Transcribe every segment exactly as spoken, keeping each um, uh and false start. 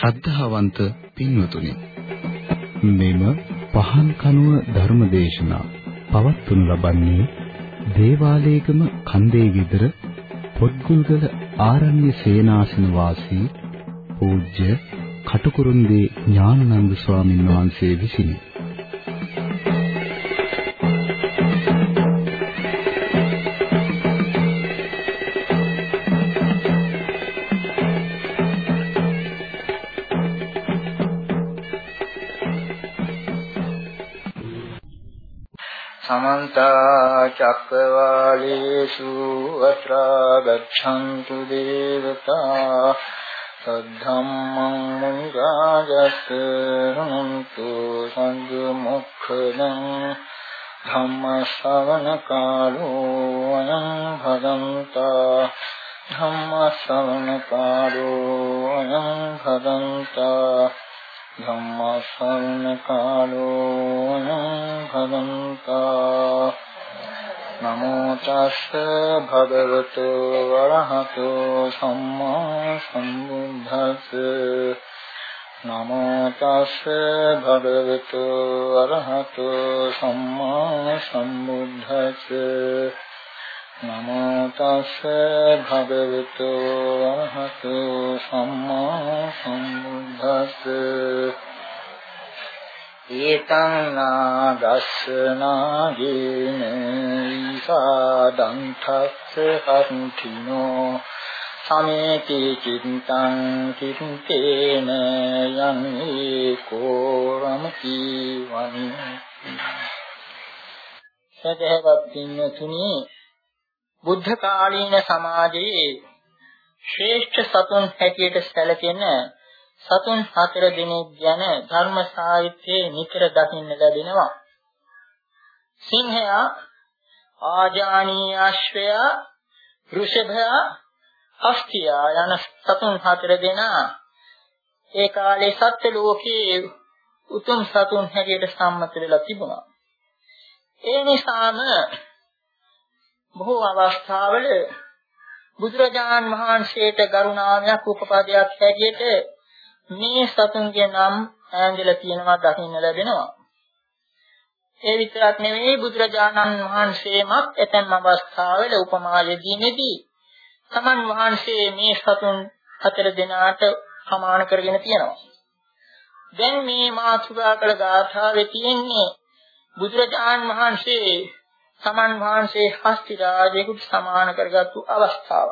ශ්‍රද්ධාවන්ත පින්වතුනි, මෙම පහන් කනුව ධර්මදේශනා පවත්වනු ලබන්නේ දේවාලේගම කන්දේ විදර පොත්ගුල්ගල ආරණ්‍ය සේනාසන වාසී පූජ්‍ය කටුකුරුන්දී ඥානানন্দ ස්වාමීන් වහන්සේ විසිනි. समन्त चक्रवालेषु अत्रा गच्छन्तु देवता सद्धम्मं मुनिराजस्य शृण्वन्तु सद्मुखदं धम्मश्रवणकालो अयं भदन्ता धम्मश्रवणकालो अयं भदन्ता धम्मश्रवणकालो अयं भदन्ता नमो तस्स भगवतो अरहतो सम्मा सम्बुद्धस्स नमो तस्स भगवतो अरहतो सम्मा सम्बुद्धस्स नमो तस्स भगवतो अरहतो सम्मा सम्बुद्धस्स एतं नागस्नागेन ईसादन्थस्य हन्थिनो समेति चिन्तं चिन्तेन यं एको रमति वनि सदैव पिन्नतुनि බුද්ධ කාලීන සමාජයේ ශ්‍රේෂ්ඨ සතුන් හැටියට සැලකෙන සතුන් හතර දෙනෙක් ගැන ධර්ම සාහිත්‍යයේ නිතර දකින්න ලැබෙනවා. සිංහයා, ආජානීය අශ්වයා, වෘෂභයා, හස්තියා යන සතුන් හතර දෙනා ඒ කාලේ සත්ත්ව ලෝකයේ උතුම් සතුන් හැටියට සම්මත වෙලා තිබුණා. ඒ නිසාම බොහෝ අවස්ථාවල බුදුරජාණන් වහන්සේට ගරුණාමයක් උපපදයක් හැටියට මේ සතුන්ගේ නම් ඈඳලා තියෙනවා දකින්න ලැබෙනවා. ඒ විතරක් නෙවෙයි බුදුරජාණන් වහන්සේමත් ඇතැම් අවස්ථාවල උපමා යෙදීමේදී සමන් වහන්සේ මේ සතුන් හතර දෙනාට සමාන කරගෙන තියෙනවා. දැන් මේ මාතෘකා කළ ගාථාවේ තියෙන්නේ බුදුරජාණන් වහන්සේ සමන් වහන්සේ හස්ති රාජයෙකුට සමාන කරගත්තු අවස්ථාව.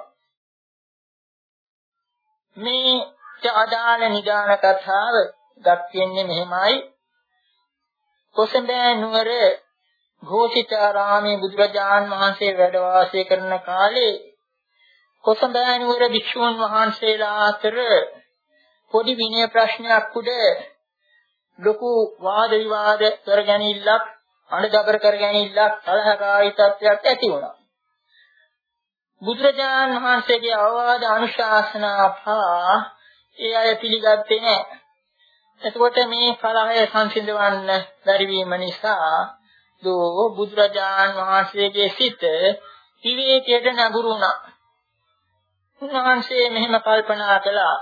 මේ අදාළ නිදාන කතාව දක්වන්නේ මෙහිමයි. කොසඹෑ නුවර ഘോഷිතාරාමේ බුදුරජාණන් වහන්සේ වැඩ වාසය කරන කාලේ කොසඹෑ නුවර භික්ෂුන් වහන්සේලා අතර පොඩි විනය ප්‍රශ්නයක් උඩ ලොකු වාද විවාද කරගැනීමක් අඬදබර කරගැනීමක් කලහකාරී තත්ත්වයක් ඇති වුණා. බුදුරජාණන් වහන්සේගේ අවවාද අනුශාසනා පා ඒ අය පිළිගත්තේ නැහැ. එතකොට මේ කලහය සංසිඳවන්න බැරි වීම නිසා දෝ බුදුරජාණන් වහන්සේගේ සිත විවේකයට නැඹුරු වුණා. උන්වහන්සේ මෙහෙම කල්පනා කළා.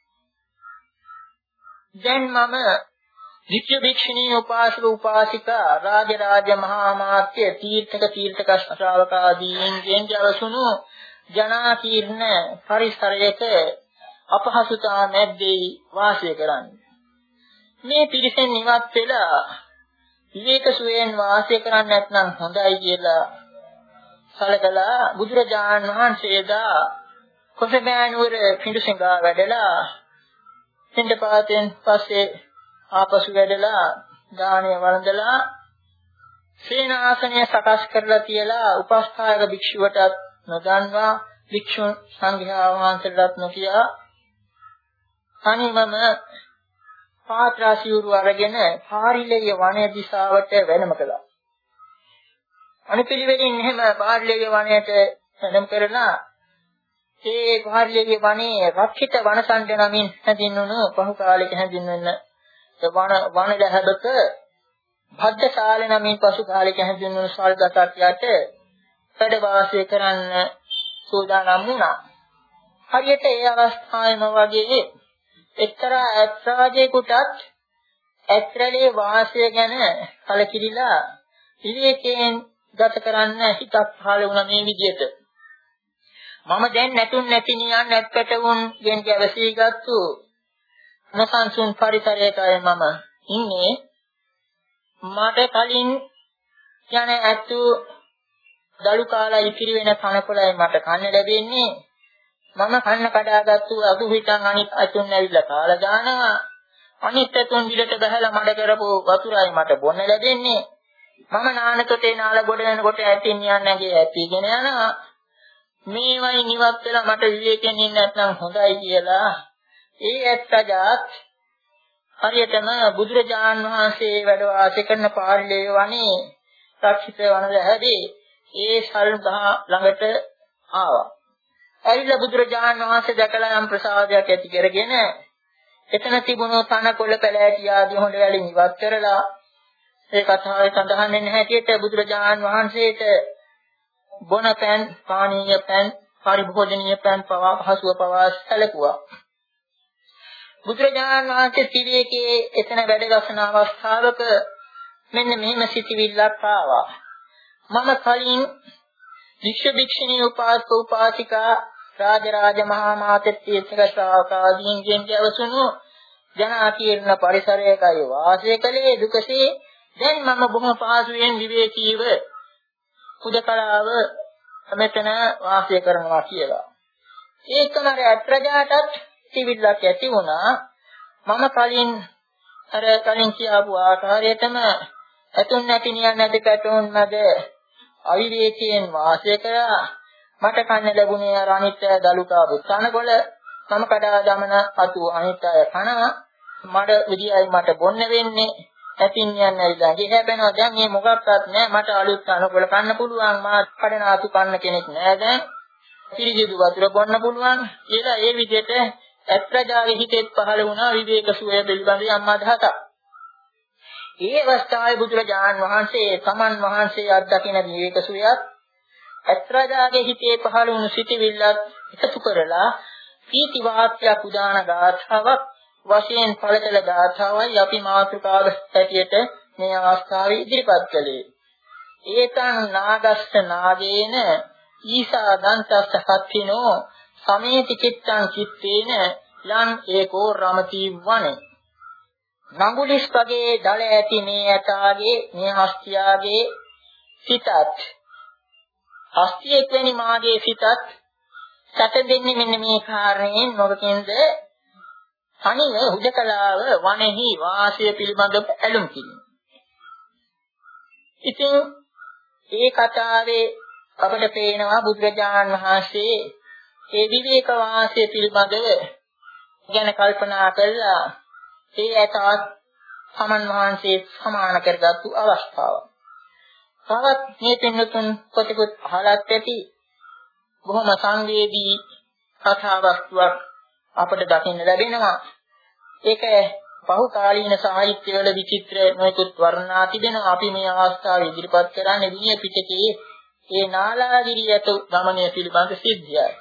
දැන් මම නිත්‍ය භික්ෂුණී උපාසක උපාසිකා රාජරාජ මහා මාත්‍ය තීර්ථක තීර්ථක ශ්‍රාවකාදීන්ගෙන් ජවසුණු ජනාකීර්ණ පරිසරයක අපහසුතා මැද්දේ වාසය කරන්නේ. මේ පිරිසෙන් ඉවත් වෙලා විවේක සුවයෙන් වාසය කරන්න නැත්නම් හොඳයි කියලා සැලකලා බුදුරජාණන් වහන්සේදා කොසඹෑ නුවර පිඬුසිඟා වැඩලා පිඬපාතෙන් පස්සේ ආපසු වැඩලා දානය වළඳලා සේනාසනය සකස් කරලා තියලා උපස්ථායක භික්ෂුවටත් නොදන්වා භික්ෂු සංඝයා වහන්සේලාට නොකියා තනිවම පාත්‍රා සිවුරු අරගෙන පාරිලෙය වනයේ දිශාවට වැඩම කළා. අනිපිළිවෙලින් එහෙම පාරිලෙය වනයේට වැඩම කරලා ඒ පාරිලෙය වනයේ රක්ෂිත වනසණ්ඩ නමින් හැඳින්වුණු පහු කාලයක හැඳින්වෙන වන වන දැහැබක භද්දශාල නමින් පසු කාලයක හැඳින්වුණු සල්ගතක් යට වැඩ වාසය කරන්න සූදානම් වුණා. හරියට ඒ අවස්ථාවේම වගේ එක්තරා ඇත්රාජේකටත් ඇත්‍රලේ වාසය ගැන කලකිරිලා විවේකයෙන් ගත කරන්න හිතක් පහළ වුණා මේ විදිහට. මම දැන් නැතුන් නැති නියන් නැත්පැටවුන් ගෙන් ගැවසී ගත්තු නොසන්සුන් පරිසරයකයි මම ඉන්නේ. මට කලින් යන ඇතු දලු කාලා ඉතිරි වෙන කනකොළයි මට කන්න ලැබෙන්නේ. මම කන්න කඩාගත්තු අදු හිටන් අනිත් අතුන් ඇවිල්ලා කාලා දානවා. අනිත් අතුන් විලට බහලා මඩ කරපු වතුරයි මට බොන්න ලැබෙන්නේ. මම නාන තොටේ නාල ගොඩ වෙනකොට ඇතින් යන්නේ නැගේ ඇතිගෙන යනවා. මේවයි නිවත් වෙලා මට විවේකයෙන් ඉන්න නැත්නම් හොඳයි කියලා ඒ ඇත්තජාත් හරියටම බුදුරජාන් වහන්සේ වැඩ වාසය කරන පාරිලේ වනේ රක්ෂිත වනදැහැදී ඒ සල්ගහ ළඟට ආවා. ඇවිල්ලා බුදුරජාන් වහන්සේ දැකලා යම් ප්‍රසාදයක් ඇති කරගෙන එතන තිබුණු තනකොළ පැලෑටි ආදී හොඬ වලින් ඉවත් කරලා ඒ කතාවේ සඳහන් වෙන හැටියට බුදුරජාන් වහන්සේට බොන පෑන්, පානීය පෑන්, පරිභෝජනීය පෑන් පවා හසුව පවා සැලකුවා. බුදුරජාණන් වහන්සේ ත්‍රිවේකයේ එතන වැඩ ගසන අවස්ථාවක මෙන්න මෙහෙම සිටිවිල්ලක් ආවා. මම කලින් වික්ෂ භික්ෂුණී උපාසක උපාසිකා රාජරාජ මහා මාතෘත්‍යක ශ්‍රාවකාදීන්ගෙන් ගැවසුණු ජනාකීර්ණ පරිසරයකයි වාසය කළේ දුකසේ. දැන් මම බොහොම පහසුවෙන් විවේකීව උදකලාව මෙතන වාසය කරනවා කියලා. ඒකම රැත්‍රජාටත් සිවිල්ලක් ඇති වුණා. මම කලින් අර කලින් කියපු ආකාරයටම ඇතුන් නැති නියන් නැති පැටවුන් මැද අවිවේකයෙන් වාසය කරා. මට කන්න ලැබුණේ අර අනිත්‍ය දලුකා බුතනකොළ. මම කඩා දමන අතු අනිත්‍ය කනවා. මඩ විදියයි මට බොන්න වෙන්නේ. ඇතින් යන්නේ ළඟ හැබෙනවා. දැන් මේ මොකක්වත් නැහැ. මට අලුත් අනකොළ කන්න පුළුවන්. මා කඩන අතු කන්න කෙනෙක් නැහැ දැන්. පිරිසිදු වතුර බොන්න පුළුවන් කියලා ඒ විදිහට ඇත්‍රජාගේ හිතෙත් පහළ වුණා විවේක සුවය පිළිබඳ යම් අදහසක්. ඒ අවස්ථාවේ බුදුරජාන් වහන්සේ තමන් වහන්සේ අත්දකින විවේක සුවයත් ඇත්‍රජාගේ හිතේ පහළ වුණු සිටිවිල්ලත් එකතු කරලා පීති වාක්‍යයක් උදාන ගාථාවක් වශයෙන් පළකල ගාථාවයි අපි මාතෘකාව හැටියට මේ අවස්ථාවේ ඉදිරිපත් කළේ. ඒතං නාගස්ස නාගේන ඊසා දන්තස්ස හත්තිනෝ සමේති චිත්තං චිත්තේන යං ඒකෝ රමති වනේ. නඟුලිස්පගේ දල ඇති මේ ඇතාගේ මේ හස්තියාගේ සිතත් හස්තියෙක් වෙනි මාගේ සිතත් සැට දෙන්නේ මෙන්න මේ කාරණයෙන් මොකකින්ද? තනිව හුදකලාව වනෙහි වාසය පිළිබඳව ඇලුම් කිරීම. ඉතින් ඒ කතාවේ අපට පේනවා බුදුරජාණන් වහන්සේ ඒ විවේක වාසය පිළිබඳව ගැන කල්පනා කළා. ඒ ඇතත් සමන් වහන්සේ සමාන කරගත්තු අවස්ථාවක්. තවත් මේ පින්නතුන් කොටිකුත් අහලත් ඇති බොහොම සංවේදී කතා වස්තුවක් අපට දකින්න ලැබෙනවා. ඒක බහුකාලීන සාහිත්‍යවල විචිත්‍ර නොයෙකුත් වර්ණනා තිබෙනවා. අපි මේ අවස්ථාවේ ඉදිරිපත් කරන්නේ විනය පිටකයේ ඒ නාලාගිරියට ගමනය පිළිබඳ සිද්ධියයි.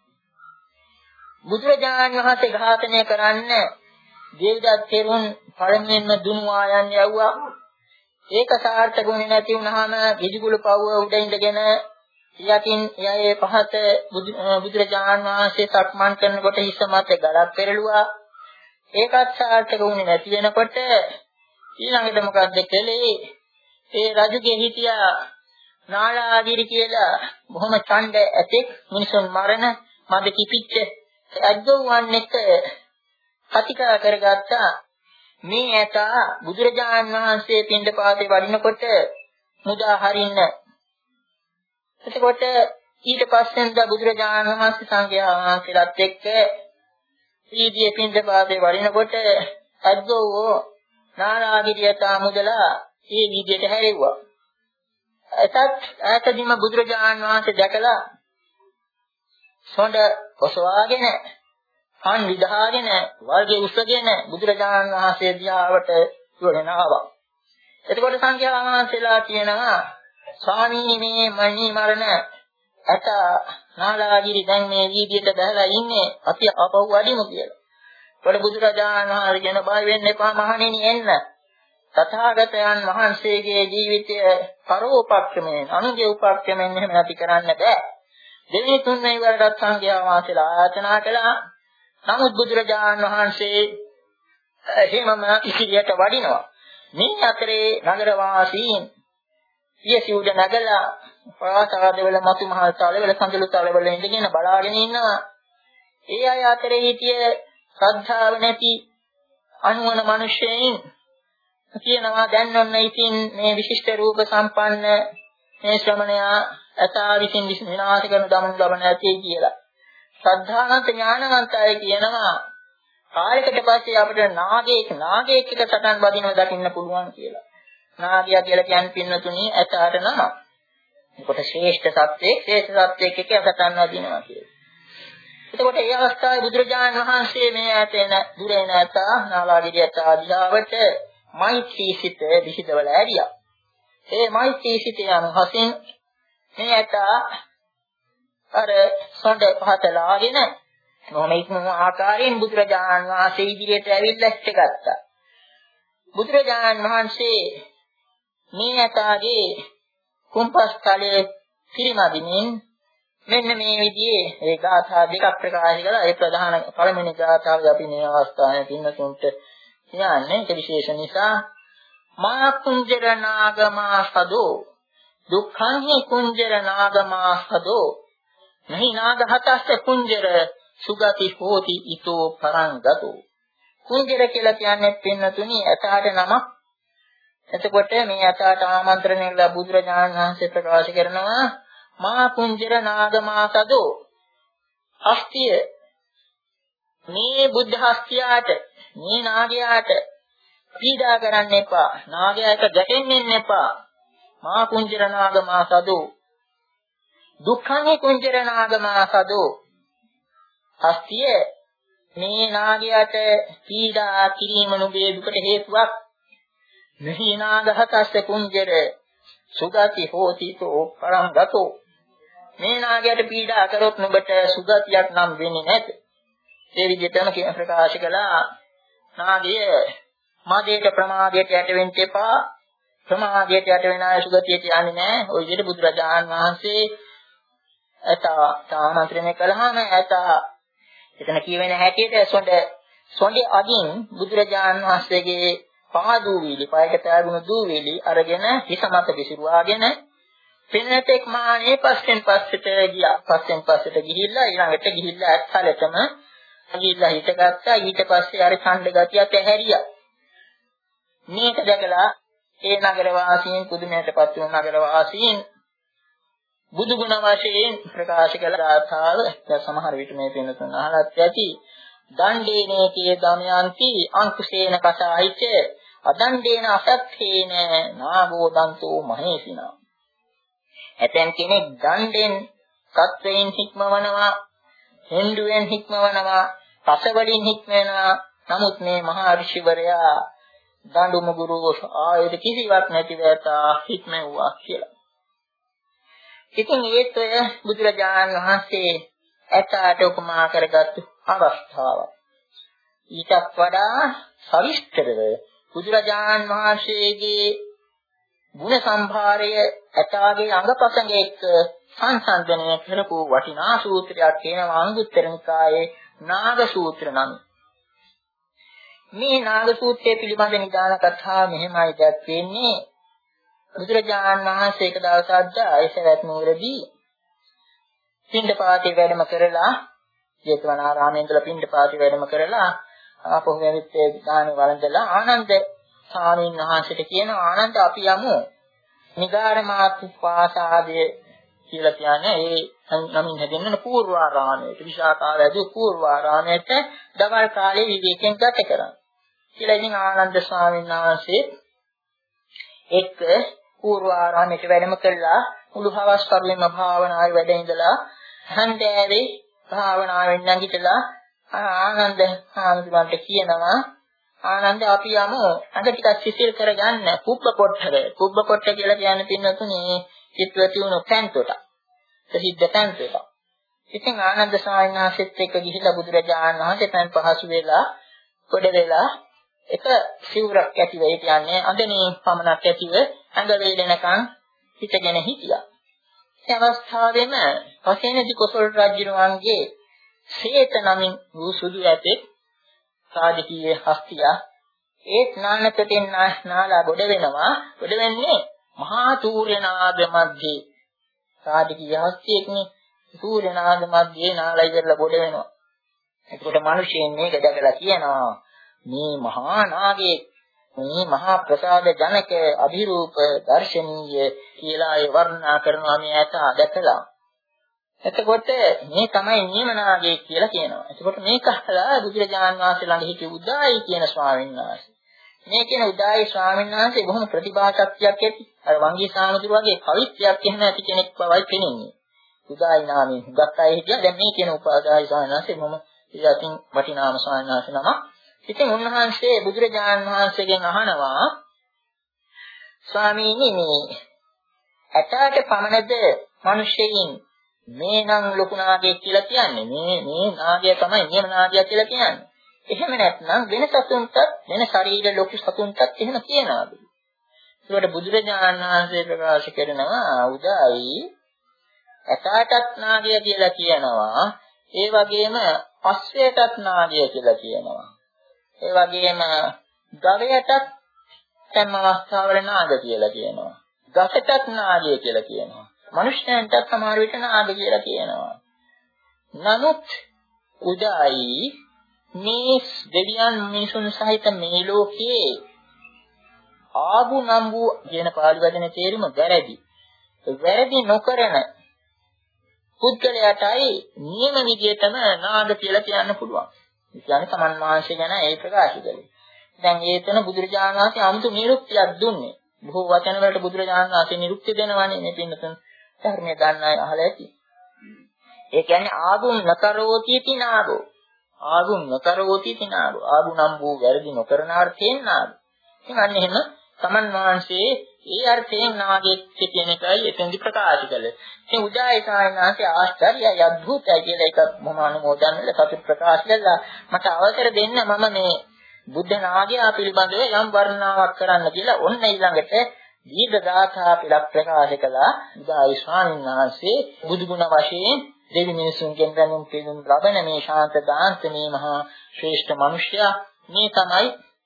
බුදුරජාණන් වහන්සේ ඝාතනය කරන්න දේවදත්ත තෙරුන් පළමුවෙන්ම දුනුවා යන්න යවුවා. ඒක සාර්ථකුනේ නැති වුනහම ගිජුගුළු පවුව උඩ ඉඳගෙන යකින් එයාගේ පහත බුදුරජාණන් වහන්සේ සක්මන් කරනකොට හිස මත ගලක් පෙරළුවා. ඒකත් සාර්ථක වුනේ නැති වෙනකොට ඊළඟට මොකද්ද කළේ? ඒ රජුගේ හිටියා නාලාගිරි කියලා බොහොම ඡණ්ඩ ඇතෙක් මිනිසුන් මරණ මද කිපිච්ච අද්දෝවන් එක කතිකා කරගත්තා. මේ ඇත බුදුරජාණන් වහන්සේ පින්ඩපාතේ වඩිනකොට මුදා හරින්න. එතකොට ඊට පස්සෙන්ද බුදුරජාණන් වහන්සේ සංඝයා වහන්සේලාත් එක්ක ඊදී පින්ඩපාතේ වඩිනකොට අද්දෝ නාලාගිරියට මුදලා මේ විදියට හැරෙව්වා. එතත් ඈතදීම බුදුරජාණන් වහන්සේ දැකලා සොඬ ඔසවාගෙන කන් විදහාගෙන වර්ගයේ උස්සගෙන බුදුරජාණන් වහන්සේ දිහාවට යොගෙන ආවා. එතකොට සංඝයා වහන්සේලා කියනවා ස්වාමීනි මේ මණි මරණ අත නාලාගිරි දැන් මේ වීදියට බහලා ඉන්නේ අපි අපව වඩිමු කියලා. වල බුදුරජාණන් වහන්සේ කියන බය වෙන්න එපා මහණෙනි එන්න. තථාගතයන් වහන්සේගේ ජීවිතය පරෝපක්‍රමයෙන් අනුගේ උපක්‍රමයෙන් එහෙම නැති කරන්න බෑ. දෙවි තුන්වෙනි වරටත් සංඝයා වහන්සේලා ආයතනා කළා. නමුත් බුදුරජාණන් වහන්සේ එහෙමම ඉදිරියට වඩිනවා. මේ අතරේ නගර වාසීන් පියසි උඩ නැගලා ප්‍රාසාදවල මතු මහල් තලවල සඳලු තලවල ඉඳගෙන බලාගෙන ඉන්නවා. ඒ අය අතරේ හිටිය ශ්‍රද්ධාව නැති අනුවන මිනිසෙයින් කියනවා දැන් ඔන්න ඉතින් මේ විශිෂ්ට රූප සම්පන්න මේ ශ්‍රමණයා අතා විසින් විනාශ කරන දමන ලබන ඇති කියලා. ශ්‍රද්ධාවන්ත ඥානවන්ත අය කියනවා කාලයකට පස්සේ අපිට නාගයෙක් නාගයෙක් එක සටන් වදිනව දකින්න පුළුවන් කියලා. නාගයා කියලා කියන්නේ පින්නතුණි ඇතාට නම. ඒකට ශ්‍රේෂ්ඨ සත්‍යයේ ශ්‍රේෂ්ඨ සත්‍යයක එක සටන් වදිනවා කියලා. එතකොට ඒ අවස්ථාවේ බුදුරජාණන් වහන්සේ මේ ඇතේන දුරේ නැතා නාලාගිරිය ආදියාවට මෛත්‍රී සිත විහිදවල ඇරියා. ඒ මෛත්‍රී සිත යන හසින් මේ ඇතා අර සොඬ පහතලාගෙන මොහොම ඉක්මන ආකාරයෙන් බුදුරජාණන් වහන්සේ ඉදිරියට ඇවිල්ලා ඉස්සගත්තා. බුදුරජාණන් වහන්සේ මේ ඇතාගේ කුම්පස් තලයේ පිරිමදිමින් මෙන්න මේ විදිහේ ඒ ගාථා දෙකක් ප්‍රකාශ කළා. ඒ ප්‍රධාන පළවෙනි ගාථාව අපි මේ අවස්ථාවේ පින්නතුන්ට කියන්නේ ඒක විශේෂ නිසා මා කුංජර නාගමා සදෝ දුක්ඛං හි කුංජර නාගමා සදෝ නහි නාග හතස්ස කුංජර සුගති හෝති ඊතෝ පරංගතෝ. කුංජර කියලා කියන්නේ පින්නතුනි ඇතාට නමක්. එතකොට මේ ඇතාට ආමන්ත්‍රණය කළ බුදුරජාණන් වහන්සේ ප්‍රකාශ කරනවා මා කුංජර නාගමා සදෝ අස්තිය මේ බුද්ධ හස්තියාට මේ නාගයාට පීඩා කරන්න එපා. නාගයාට ගැටෙන්න එපා. මා කුංජර නාගමා සදෝ දුක්ඛං කුංජර නාගමා සදෝ හස්තිය මේ නාගයාට පීඩා කිරීම නුඹේ දුකට හේතුවක්. මෙහි නාගහතස්ස කුංජර සුගති හෝතිතෝ පරංගතෝ මේ නාගයාට පීඩා කරොත් නුඹට සුගතියක් නම් වෙන්නේ නැත. ඒ විදිහටම කියන ප්‍රකාශ කළා නාගය මාදේට ප්‍රමාදයට යට වෙන්න එපා. ප්‍රමාදයට යට වෙන අය සුගතියට යන්නේ නැහැ. ওই විදිහට බුදුරජාණන් වහන්සේ ඇතා සාමන්ත්‍රණය කළාම ඇතා එතන කියවෙන හැටියට සොඬ සොඬේ අදින් බුදුරජාණන් වහන්සේගේ පාදූවිලි පයට තෑගුණු දූවිලි අරගෙන හිස මත විසිරුවාගෙන පින්නතෙක් මානේ පස්සෙන් පස්සට ගියා. පස්සෙන් පස්සට ගිහිල්ලා ඊළඟට ගිහිල්ලා ඇත්තලටම ගිහිල්ලා හිටගත්තා. ඊට පස්සේ අර ඡණ්ඩ ගතියත් ඇහැරියා. මේක දැකලා ඒ නගර වාසීන් පුදුමයටපත් වුණු නගර වාසීන් බුදු ගුණ වශයෙන් ප්‍රකාශ කළ ගාථාව දැන් සමහර විට මේ පින්නතුන් අහලත් ඇති. දණ්ඩේනේකේ දමයන්ති අංකුසේන කසායිච අදණ්ඩේන අසත්තේන නාගෝ දන්තෝ මහේසිනා. ඇතැම් කෙනෙක් දණ්ඩෙන් සත්වයින් හික්මවනවා, හෙන්ඩුවෙන් හික්මවනවා, රසවලින් හික්මවනවා. නමුත් මේ මහා ඍෂිවරයා දඬු මුගුරු ආයත කිසිවක් නැතිව ඇතා හික්මෙව්වා කියලා. ඉතින් ඒත් ඔය බුදුරජාණන් වහන්සේ ඇතාට උපමා කරගත්තු අවස්ථාවක්. ඊටත් වඩා සවිස්තරව බුදුරජාණන් වහන්සේගේ ගුණ සම්භාරය ඇතාගේ අංගපසංග එක්ක සංසන්දනය කරපු වටිනා සූත්‍රයක් කියනවා අංගුත්තර නිකායේ නාග සූත්‍ර නම්. මේ නාග සූත්‍රයේ පිළිබඳ නිදාන කතාව මෙහෙමයි දැක්වෙන්නේ. බුදුරජාණන් වහන්සේ එක දවසක් ආයසරත් නුවරදී පිණ්ඩපාතේ වැඩම කරලා ජේතවනාරාමයේ ඉඳලා පිණ්ඩපාතේ වැඩම කරලා ආපහු ඇවිත් දානේ වළඳලා ආනන්ද ස්වාමීන් වහන්සේට කියනවා ආනන්ද අපි යමු නිගාරමාතුපාසාදයේ කියලා කියන්නේ ඒ නමින් හැදෙන්න පූර්වාරාමයට විශාකාවැදී පූර්වාරාමයට දවල් කාලේ විවේකයෙන් ගත කරා කියලා. ඉතින් ආනන්ද ස්වාමීන් වහන්සේ එක්ක පූර්වාරාමයට වැඩම කළා. මුළු හවස් කරුවෙම භාවනාවේ වැඩ ඉඳලා හන්දෑවේ භාවනාවෙන් නැගිටලා ආනන්ද හාමුදුරන්ට කියනවා ආනන්ද අපි යමු අද ටිකක් සිසිල් කරගන්න කුබ්බ කොට්ටර. කුබ්බ කොට්ට කියලා කියන්නේ පින්නතුනේ චිත්‍රවති වුණු පැන්තොට. ප්‍රසිද්ධ පැන්තොට. ඉතින් ආනන්ද ස්වාමීන් වහන්සේත් එක්ක ගිහිල්ලා බුදුරජාණන් වහන්සේ පැන් පහසු වෙලා කොට වෙලා එක සිවුරක් ඇතිව ඒ කියන්නේ අඳනේ පමණක් ඇතිව ඇඟ වේලෙනකන් හිටගෙන හිටියා. ඒ අවස්ථාවෙම පසේනදි කොසල් රජුණන්ගේ සේත නමින් වූ සුදු ඇතෙක් සාධකීය හස්තියා ඒ නානකටින් නාලා ගොඩ වෙනවා. ගොඩ වෙන්නේ මහා සූර්යනාග මැද්දේ. සාධකීය හස්තියෙක්නේ සූර්යනාග මැද්දේ නාලා ඉවරලා ගොඩ වෙනවා. එතකොට මිනිසෙන් මේක දැකලා කියනවා මේ මහා නාගයේ මේ මහා ප්‍රසාද ජනක අභිරූප දර්ශනීය කියලා ඒ වර්ණනා කරනවා මේ ඇත දැකලා. එතකොට මේ තමයි නියමනාගය කියලා කියනවා. එතකොට මේක අහලා බුදුරජාණන් වහන්සේ ළඟ හිටි උදායි කියන ස්වාමීන් වහන්සේ. මේ කියන උදායි ස්වාමීන් වහන්සේ බොහොම ප්‍රතිභා ශක්තියක් ඇති. අර වංගී සාමතුරු වගේ කවිත්වයක් එහෙම ඇති කෙනෙක් බවයි පෙනෙන්නේ. උදායි නාමයෙන් හුඟක් අය හිටියා. දැන් මේ කියන උපාදායි ස්වාමීන් වහන්සේ බොහොම ඉතින් වටිනාම ස්වාමීන් වහන්සේ නම. ඉතින් උන්වහන්සේ බුදුරජාණන් වහන්සේගෙන් අහනවා ස්වාමීනි මේ ඇටාට පමණද මිනිසෙයින් මේ නම් ලොකු නාගයෙක් කියලා කියන්නේ මේ මේ නාගය තමයි නියම නාගය කියලා කියන්නේ. එහෙම නැත්නම් වෙන සතුන්ටත් වෙන ශරීර ලොකු සතුන්ටත් එහෙම කියනවාද? ඒකට බුදුරජාණන් වහන්සේ ප්‍රකාශ කරනවා උදායි ඇටාටත් නාගය කියලා කියනවා. ඒ වගේම අස්සයටත් නාගය කියලා කියනවා. ඒ වගේම ගවයටත් සෑම අවස්ථාවල නාග කියලා කියනවා. ගසටත් නාගය කියලා කියනවා. මනුෂ්‍යයන්ටත් සමහර විට නාග කියලා කියනවා. නමුත් උදායි මේ දෙවියන් මිනිසුන් සහිත මේ ලෝකයේ ආබු නම්බු කියන පාලි වචනේ තේරුම වැරදි. වැරදි නොකරන පුද්ගලයාටයි නියම විදියටම නාග කියලා කියන්න පුළුවන්. ඒ කියන්නේ සමන් මාංශය ගැන ඒ ප්‍රකාශ කළේ. දැන් ඒතන බුදුරජාණන් වහන්සේ 아무තු නිරුක්තියක් දුන්නේ. බොහෝ වචන වලට බුදුරජාණන් වහන්සේ නිරුක්ති දෙනවානේ මේ පින්නතන ධර්මයේ ගන්න අය අහලා ඇති. ඒ කියන්නේ ආගුම් නතරෝති තිනාගෝ. ආගුම් නතරෝති තිනාගෝ. ආගු නම් වූ වැරදි නොකරන අර්ථයෙන් නාග. ඉතින් අන්න එහෙම සමන් මාංශයේ ඒ අර්ථයෙන් නාගයෙක් කියන එකයි එතෙන්දි ප්‍රකාශ කළේ. ඉතින් උදායි සායනාසේ ආශ්චර්යයි අద్භූතයි කියලා එක මම අනුමෝදන් වෙලා සතුට ප්‍රකාශ කළා. මට අවසර දෙන්න මම මේ බුද්ධ නාගයා පිළිබඳව යම් වර්ණනාවක් කරන්න කියලා ඔන්න ඊළඟට දීර්ඝ ගාථා පිළක් ප්‍රකාශ කළා. උදායි ස්වාමීන් වහන්සේ බුදුගුණ වශයෙන් දෙවි මිනිසුන්ගෙන් දැනුම් පිළිතුම් ලබන මේ ශාන්ත දාන්ත මේ මහා ශ්‍රේෂ්ඨ මිනිසයා මේ තමයි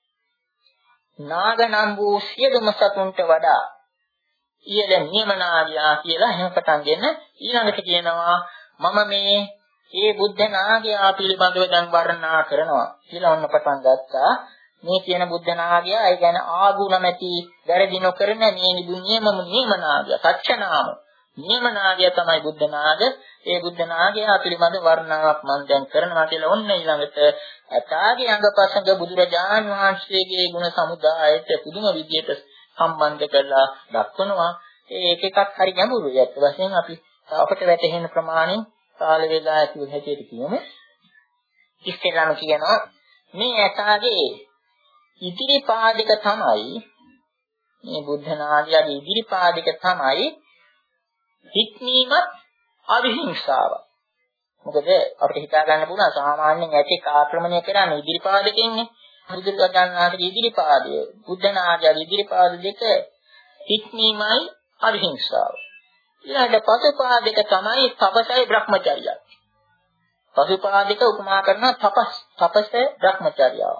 නාග නම් වූ සියලුම සතුන්ට වඩා ඊළ නියම නාගයා කියලා එහෙම පටන් ගෙන ඊළඟට කියනවා මම මේ මේ බුද්ධ නාගයා පිළිබඳව දැන් වර්ණනා කරනවා කියලා ඔන්න පටන් ගත්තා. මේ කියන බුද්ධ නාගයා ඒ කියන්නේ ආගුණ නැති වැරදි නොකරන මේ නියම නියම නාගයා සත්‍යනාම නියම නාගයා තමයි බුද්ධ නාග. ඒ බුද්ධ නාගයා පිළිබඳ වර්ණනාවක් මම දැන් කරනවා කියලා ඔන්න ඊළඟට ඇතාගේ අංගපසංග බුදුරජාණන් වහන්සේගේ ගුණ සමුදායට පුදුම විදියට සම්බන්ධ කරලා දක්වනවා. ඒක එකක් හරි ගැඹුරුයි. ඒත් වශයෙන් අපි අපට වැටහෙන ප්‍රමාණයෙන් කාල වේලා ඇතුව හැටියට කියමු. ඉස්සෙල්ලාම කියනවා මේ ඇතාගේ ඉදිරි පාදික තමයි මේ බුද්ධ නාගයාගේ ඉදිරි පාදික තමයි හික්මීමත් අවිහිංසාව. මොකද අපිට හිතා ගන්න පුළුවන් සාමාන්‍යයෙන් ඇටි ආක්‍රමණය කරන්නේ ඉදිරි පාදකෙන්නේ. බුදුරජාණන් වහන්සේගේ ඉදිරි පාදය බුද්ධ නාගයාගේ ඉදිරි පාද දෙක හික්මීමයි අවිහිංසාව. ඊළඟට පසුපාදික තමයි තපසයි බ්‍රහ්මචර්යය. පසුපාදික උපමා කරන තපස් තපස බ්‍රහ්මචර්යාව.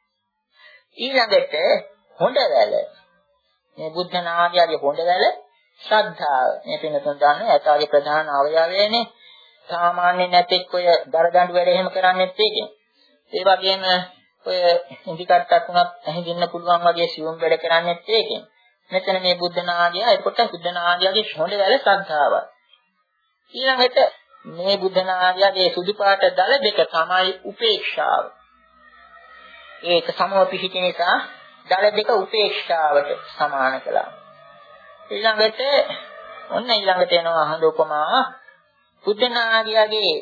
ඊළඟට හොඬවැල මේ බුද්ධ නාගයාගේ හොඬවැල ශ්‍රද්ධාව. මේ පින්නතුන් දන්නේ ඇතාගේ ප්‍රධාන අවයවයනේ. සාමාන්‍ය නැතෙක් ඔය දරදඬු වැඩ එහෙම කරන්නේත් ඒකෙන්. ඒ වගේම ඔය ඉදිකට්ටක් උනත් ඇහිදින්න පුළුවන් වගේ සියුම් වැඩ කරන්නේත් ඒකෙන්. මෙතන මේ බුද්ධ නාගයා එතකොට බුද්ධ නාගයාගේ හොඬවැල ශ්‍රද්ධාවයි. ඊළඟට මේ බුද්ධ නාගයාගේ සුදු පාට දල දෙක තමයි උපේක්ෂාව. ඒක සමව පිහිටි නිසා දල දෙක උපේක්ෂාවට සමාන කළා. ඊළඟට ඔන්න ඊළඟට එනවා අහඳ උපමා බුද්ධ නාගයාගේ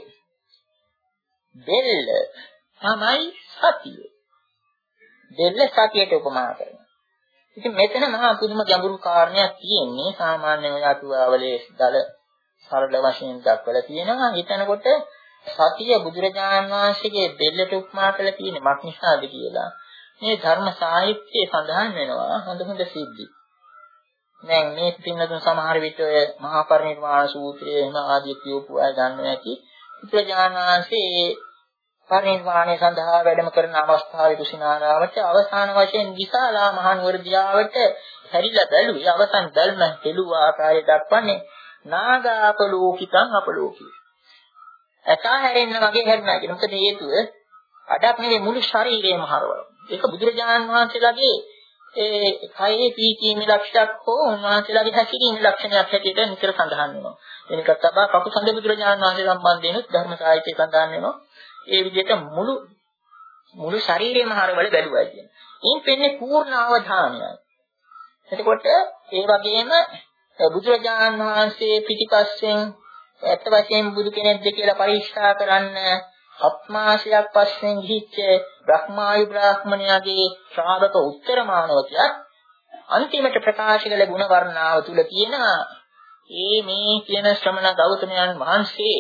දෙල්ල තමයි සතිය. දෙල්ල සතියට උපමා කරනවා. ඉතින් මෙතන මහා පුදුම ගැඹුරු කාරණයක් තියෙන්නේ. සාමාන්‍ය අටුවාවලේ දල සරල වශයෙන් දක්වලා තියෙනවා. හිතනකොට සතිය බුදුරජාණන් වහන්සේගේ බෙල්ලට උපමා කරලා තියෙන්නේ මක් නිසාද කියලා. මේ ධර්ම සාහිත්‍යයේ සඳහන් වෙනවා හොඳ හොඳ සිද්ධි. දැන් මේ පින්නතුන් සමහර විට ඔය මහා පරිනිර්වාණ සූත්‍රයේ එන ආදී කියපු අය දන්නවා ඇති. බුදුරජාණන් වහන්සේ පරිනිර්වාණය සඳහා වැඩම කරන අවස්ථාවේ කුසිනාරාවට අවසාන වශයෙන් විශාලා මහනුවර දියාවට හැරිලා බැලුවේ. අවසන් බැල්ම හෙළුව ආකාරය දක්වන්නේ නාගාපලෝකිතං අපලෝකී. ඇතා හැරෙන්න වගේ හැරුණා කියන මොකද හේතුව අඩක් නෙවෙයි මුළු ශරීරයම හරවලා. ඒක බුදුරජාණන් වහන්සේලාගේ ඒ කයේ පීචීමේ ලක්ෂණයක් හෝ උන්වහන්සේලාගේ හැසිරීමේ ලක්ෂණයක් හැටියට නිතර සඳහන් වෙනවා. එනික තබා කපුසඳ බුදුරජාණන් වහන්සේ සම්බන්ධයෙන් ධර්ම සාහිත්‍යයේ සඳහන් වෙනවා. ඒ විදිහට මුළු මුළු ශරීරයම හරවල බැලුවා කියන්නේ. ඉන් පෙන්නේ පූර්ණ අවධානයයි. එතකොට ඒ වගේම බුදුරජාණන් වහන්සේ පිටිපස්සෙන් ඇත්ත වශයෙන් බුදු කෙනෙක්ද කියලා පරීක්ෂා කරන්න අත්මාශයක් පස්සෙන් ගිහිච්ච බ්‍රහ්මායු බ්‍රාහ්මණයාගේ ශ්‍රාවක උත්තර මානවකයා අන්තිමට ප්‍රකාශ කළ ගුණ වර්ණාව තුල තියෙනවා ඒ මේ කියන ශ්‍රමණ ගෞතමයන් වහන්සේ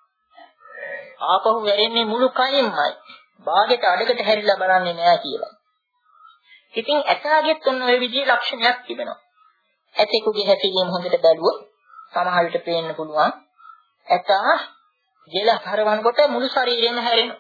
ආපහු වැරෙන්නේ මුළු කයින්මයි භාගයට අඩකට හැරිලා බලන්නේ නැහැ කියලා. ඉතින් ඇතාගෙත් ඔන්න ඔය විදිහේ ලක්ෂණයක් තිබෙනවා. ඇතෙකුගේ හැසිරීම හොඳට බැලුවොත් සමහර විට පේන්න පුළුවන් ඇතා ජල හරවනකොට මුළු ශරීරයම හැරෙනවා.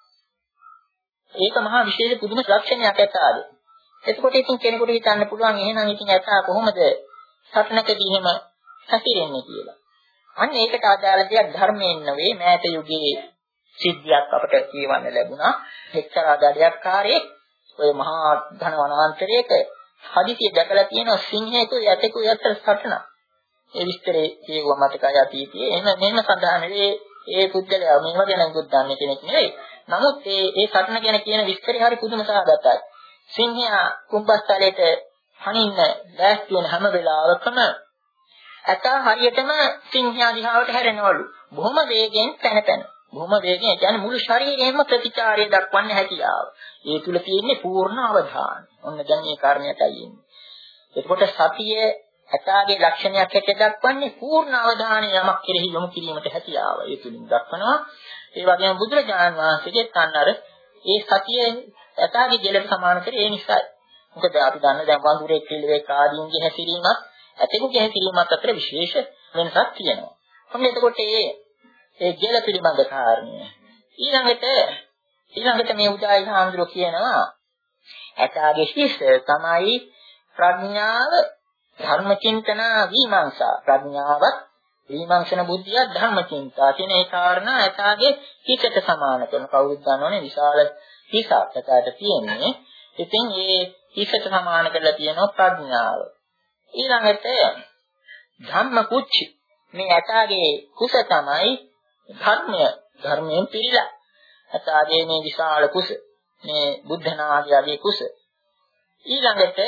ඒක මහා විශේෂ පුදුම ලක්ෂණයක් ඇතාගේ. එතකොට ඉතින් කෙනෙකුට හිතන්න පුළුවන් එහෙනම් ඉතින් ඇතා කොහොමද සත්නකදී එහෙම හැසිරෙන්නේ කියලා. අන්න ඒකට අදාළ දෙයක් ධර්මයෙන් නෙවෙයි මෑත යුගයේ සිද්ධියක් අපට කියවන්න ලැබුණා. එක්තරා දඩයක්කාරයෙක් ඔය මහා ධන වනාන්තරයක හදිසිය දැකලා තියෙන සිංහයෙකු යතෙකු අතර සටන. ඒ විස්තරේ කියව මතකයි අතීතයේ. එහෙම මෙහෙම සඳහන් වෙන්නේ ඒ පුද්ගලයා මේව ගැන දුක් දන්නේ කෙනෙක් නෙවෙයි. නමුත් ඒ ඒ සටන ගැන කියන විස්තරය හරි පුදුම සහගතයි. සිංහයා කුඹස්තලයට හනින්න දැස් වෙන හැම වෙලාවකම ඇතා හරියටම සිංහයා දිහාවට හැරෙනවලු. බොහොම වේගෙන් පැන පැන. බොහොම වේගෙන් කියන්නේ මුළු ශරීරයෙන්ම ප්‍රතිචාරය දක්වන්න හැකියාව. ඒ තුල තියෙන්නේ පූර්ණ අවධානය. ඔන්න දැන් මේ කාරණයටයි එන්නේ. එතකොට සතිය ඇතාගේ ලක්ෂණයක් හැටියට දක්වන්නේ පූර්ණ අවධානය යමක් කෙරෙහි යොමු කිරීමට හැකියාව. ඒ තුලින් දක්වනවා. ඒ වගේම බුදුරජාණන් වහන්සේගේ තන්නර ඒ සතිය ඇතාගේ ජලයට සමාන කරේ ඒ නිසායි. මොකද අපි දන්න දැන් වඳුරේ පිළිවෙක ආදීන්ගේ හැසිරීමත් ඇතෙකුගේ හැසිරීමත් අතර විශේෂ වෙනසක් තියෙනවා. ඔන්න එතකොට ඒ ඒ ජල පිළිබඳ කාරණය. ඊළඟට ඊළඟට මේ උදායි හාමුදුරුවෝ කියනවා ඇතාගේ ශිෂ්‍ය තමයි ප්‍රඥාව ධර්මචින්තන විමර්ශා. ප්‍රඥාවත් විමර්ශන බුද්ධිය ධර්මචින්තා කියන ඒ කාරණා ඇතාගේ හිතට සමාන කරන කවුරුත් දන්නවනේ විශාල හිසක් ඇතාට තියෙන්නේ. ඉතින් මේ හිතට සමාන කරලා තියෙනවා ප්‍රඥාව. ඊළඟට ධම්ම කුච්චි මේ ඇතාගේ කුස තමයි ධර්මය. ධර්මයෙන් පිරීලා ඇතාගේ මේ විශාල කුස මේ බුද්ධ නාගයාගේ කුස. ඊළඟට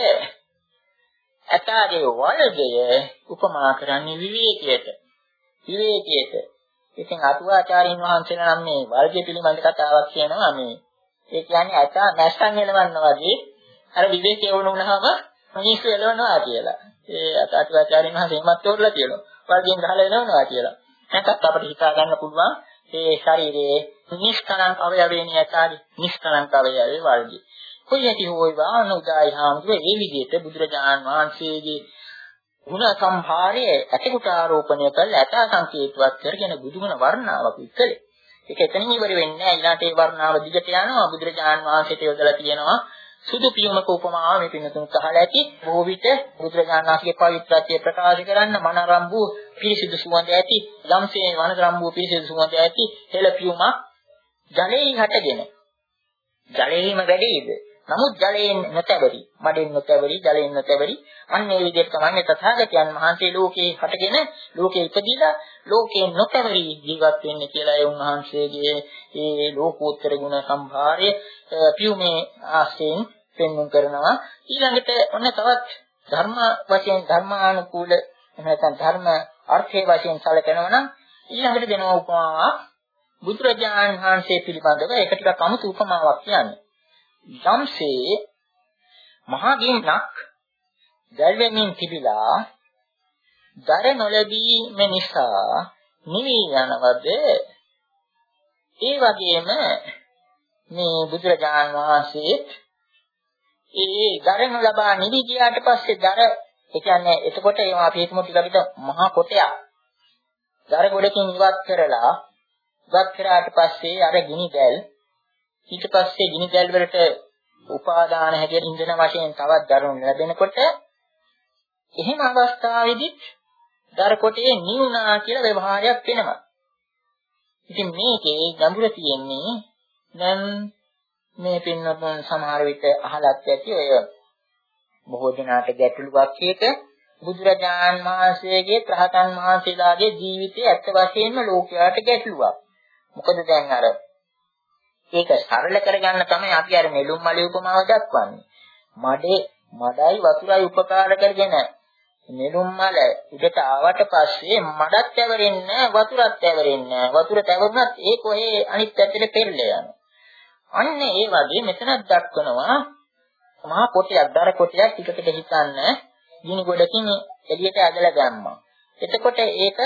ඇතාගේ වර්ගය උපමා කරන්නේ විවේකයට. විවේකයට. ඉතින් අතුවාචාරින් වහන්සේලා නම් මේ වර්ගය පිළිබඳ කතාවක් කියනවා මේ. ඒ කියන්නේ ඇතා නැස්සන් එලවන්නා වගේ අර විවේකයේ වුණාම මිනිස්සු එලවනවා කියලා. ඒ අතුවාචාරින් වහන්සේ මත් තෝරලා තියෙනවා. වර්ගයෙන් ගහලා එලවනවා කියලා. නැත්නම් අපිට හිතා ගන්න පුළුවන් මේ ශරීරයේ නිෂ්කලංක අවයවේනිය ඇතාගේ නිෂ්කලංක අවයවේ වර්ගය. කොහේටි හොයි වාන උදායි හාමුදුරුවෝ මේ විදිහට බුදුරජාණන් වහන්සේගේ ගුණ සම්භාරය ඇතෙකුට ආරෝපණය කරලා ඇතා සංකේතවත් කරගෙන බුදුගුණ වර්ණාවක් විකලේ. ඒක එතනින් ඉවර වෙන්නේ නැහැ. ඊළාට ඒ වර්ණාව දිගට යනවා. බුදුරජාණන් වහන්සේට යොදලා තියෙනවා සුදු පියුමක උපමාව මේ පින්නතුන් අහලා ඇති. බොහෝ විට බුදුරජාණන් වහන්සේගේ පවිත්‍රත්වය ප්‍රකාශ කරන්න මනරම්බු පිරිසිදු සුවඳ ඇති, යම්සේ වනරම්බු පිරිසිදු සුවඳ ඇති හෙළ පියුමක් ජලයේ හටගෙන. ජලයේම වැඩිද? නමුත් ජලයෙන් නොතැවරි, මඩෙන් නොතැවරි, ජලයෙන් නොතැවරි අන්න ඒ විදිහට තමයි තථාගතයන් වහන්සේ ලෝකේ හටගෙන ලෝකේ ඉපදিলা ලෝකේ නොතැවරි ජීවත් වෙන්නේ කියලා ඒ උන්වහන්සේගේ ඒ ලෝකෝත්තර ගුණ සම්භාරය පියුමේ ආශ්‍රයෙන් පෙන්වුම් කරනවා. ඊළඟට ඔන්න තවත් ධර්ම වශයෙන් ධර්මානුකූල නැත්නම් ධර්ම අර්ථයේ වශයෙන් සැලකනවා නම් ඊළඟට දෙනවා උපමාවක් බුදුරජාණන් වහන්සේ පිළිබඳව ඒක ටිකක් අමුතු උපමාවක් කියන්නේ. යම්සේ මහා ගින්නක් දැල්වෙමින් තිබිලා දර නොලැබීම නිසා නිවි යනවද ඒ වගේම මේ බුදුරජාණන් වහන්සේ ඒ දරන ලබා නිවි ගියාට පස්සේ දර ඒ කියන්නේ එතකොට ඒවා අපි හිතමු ටිකකට මහා කොටයක් දර ගොඩකින් ඉවත් කරලා ඉවත් කරාට පස්සේ අර ගිනි දැල් ඊට පස්සේ ගිනි දැල් වලට උපාදාන හැටියට ඉන්ධන වශයෙන් තවත් දරුණු ලැබෙනකොට එහෙම අවස්ථාවේදී දර කොටේ නිවුණා කියලා ව්‍යවහාරයක් වෙනවා. ඉතින් මේකේ ගැඹුර තියෙන්නේ දැන් මේ පින්නතුන් සමහර විට අහලත් ඇති ඔය බොහෝ දිනාට ගැටලුවක් එක බුදුරජාන් වහන්සේගේ රහතන් වහන්සේලාගේ ජීවිතයේ ඇත්ත වශයෙන්ම ලෝකයට ගැටලුවක්. මොකද දැන් අර ඒක සරල කරගන්න තමයි අපි අර නෙළුම් මලේ උපමාව දක්වන්නේ. මඩේ මඩයි වතුරයි උපකාර කරගෙන නෙළුම් මල උඩට ආවට පස්සේ මඩත් ඇවරෙන්නේ වතුරත් ඇවරෙන්නේ වතුර තැවරුණත් ඒ කොහේ අනිත් පැත්තට පෙරලා යනවා. අන්න ඒ වගේ මෙතනක් දක්වනවා මහා කොටයක් දර කොටයක් ටිකකට හිතන්න ගිනි ගොඩකින් එළියට ඇදලා දැම්මා. එතකොට ඒක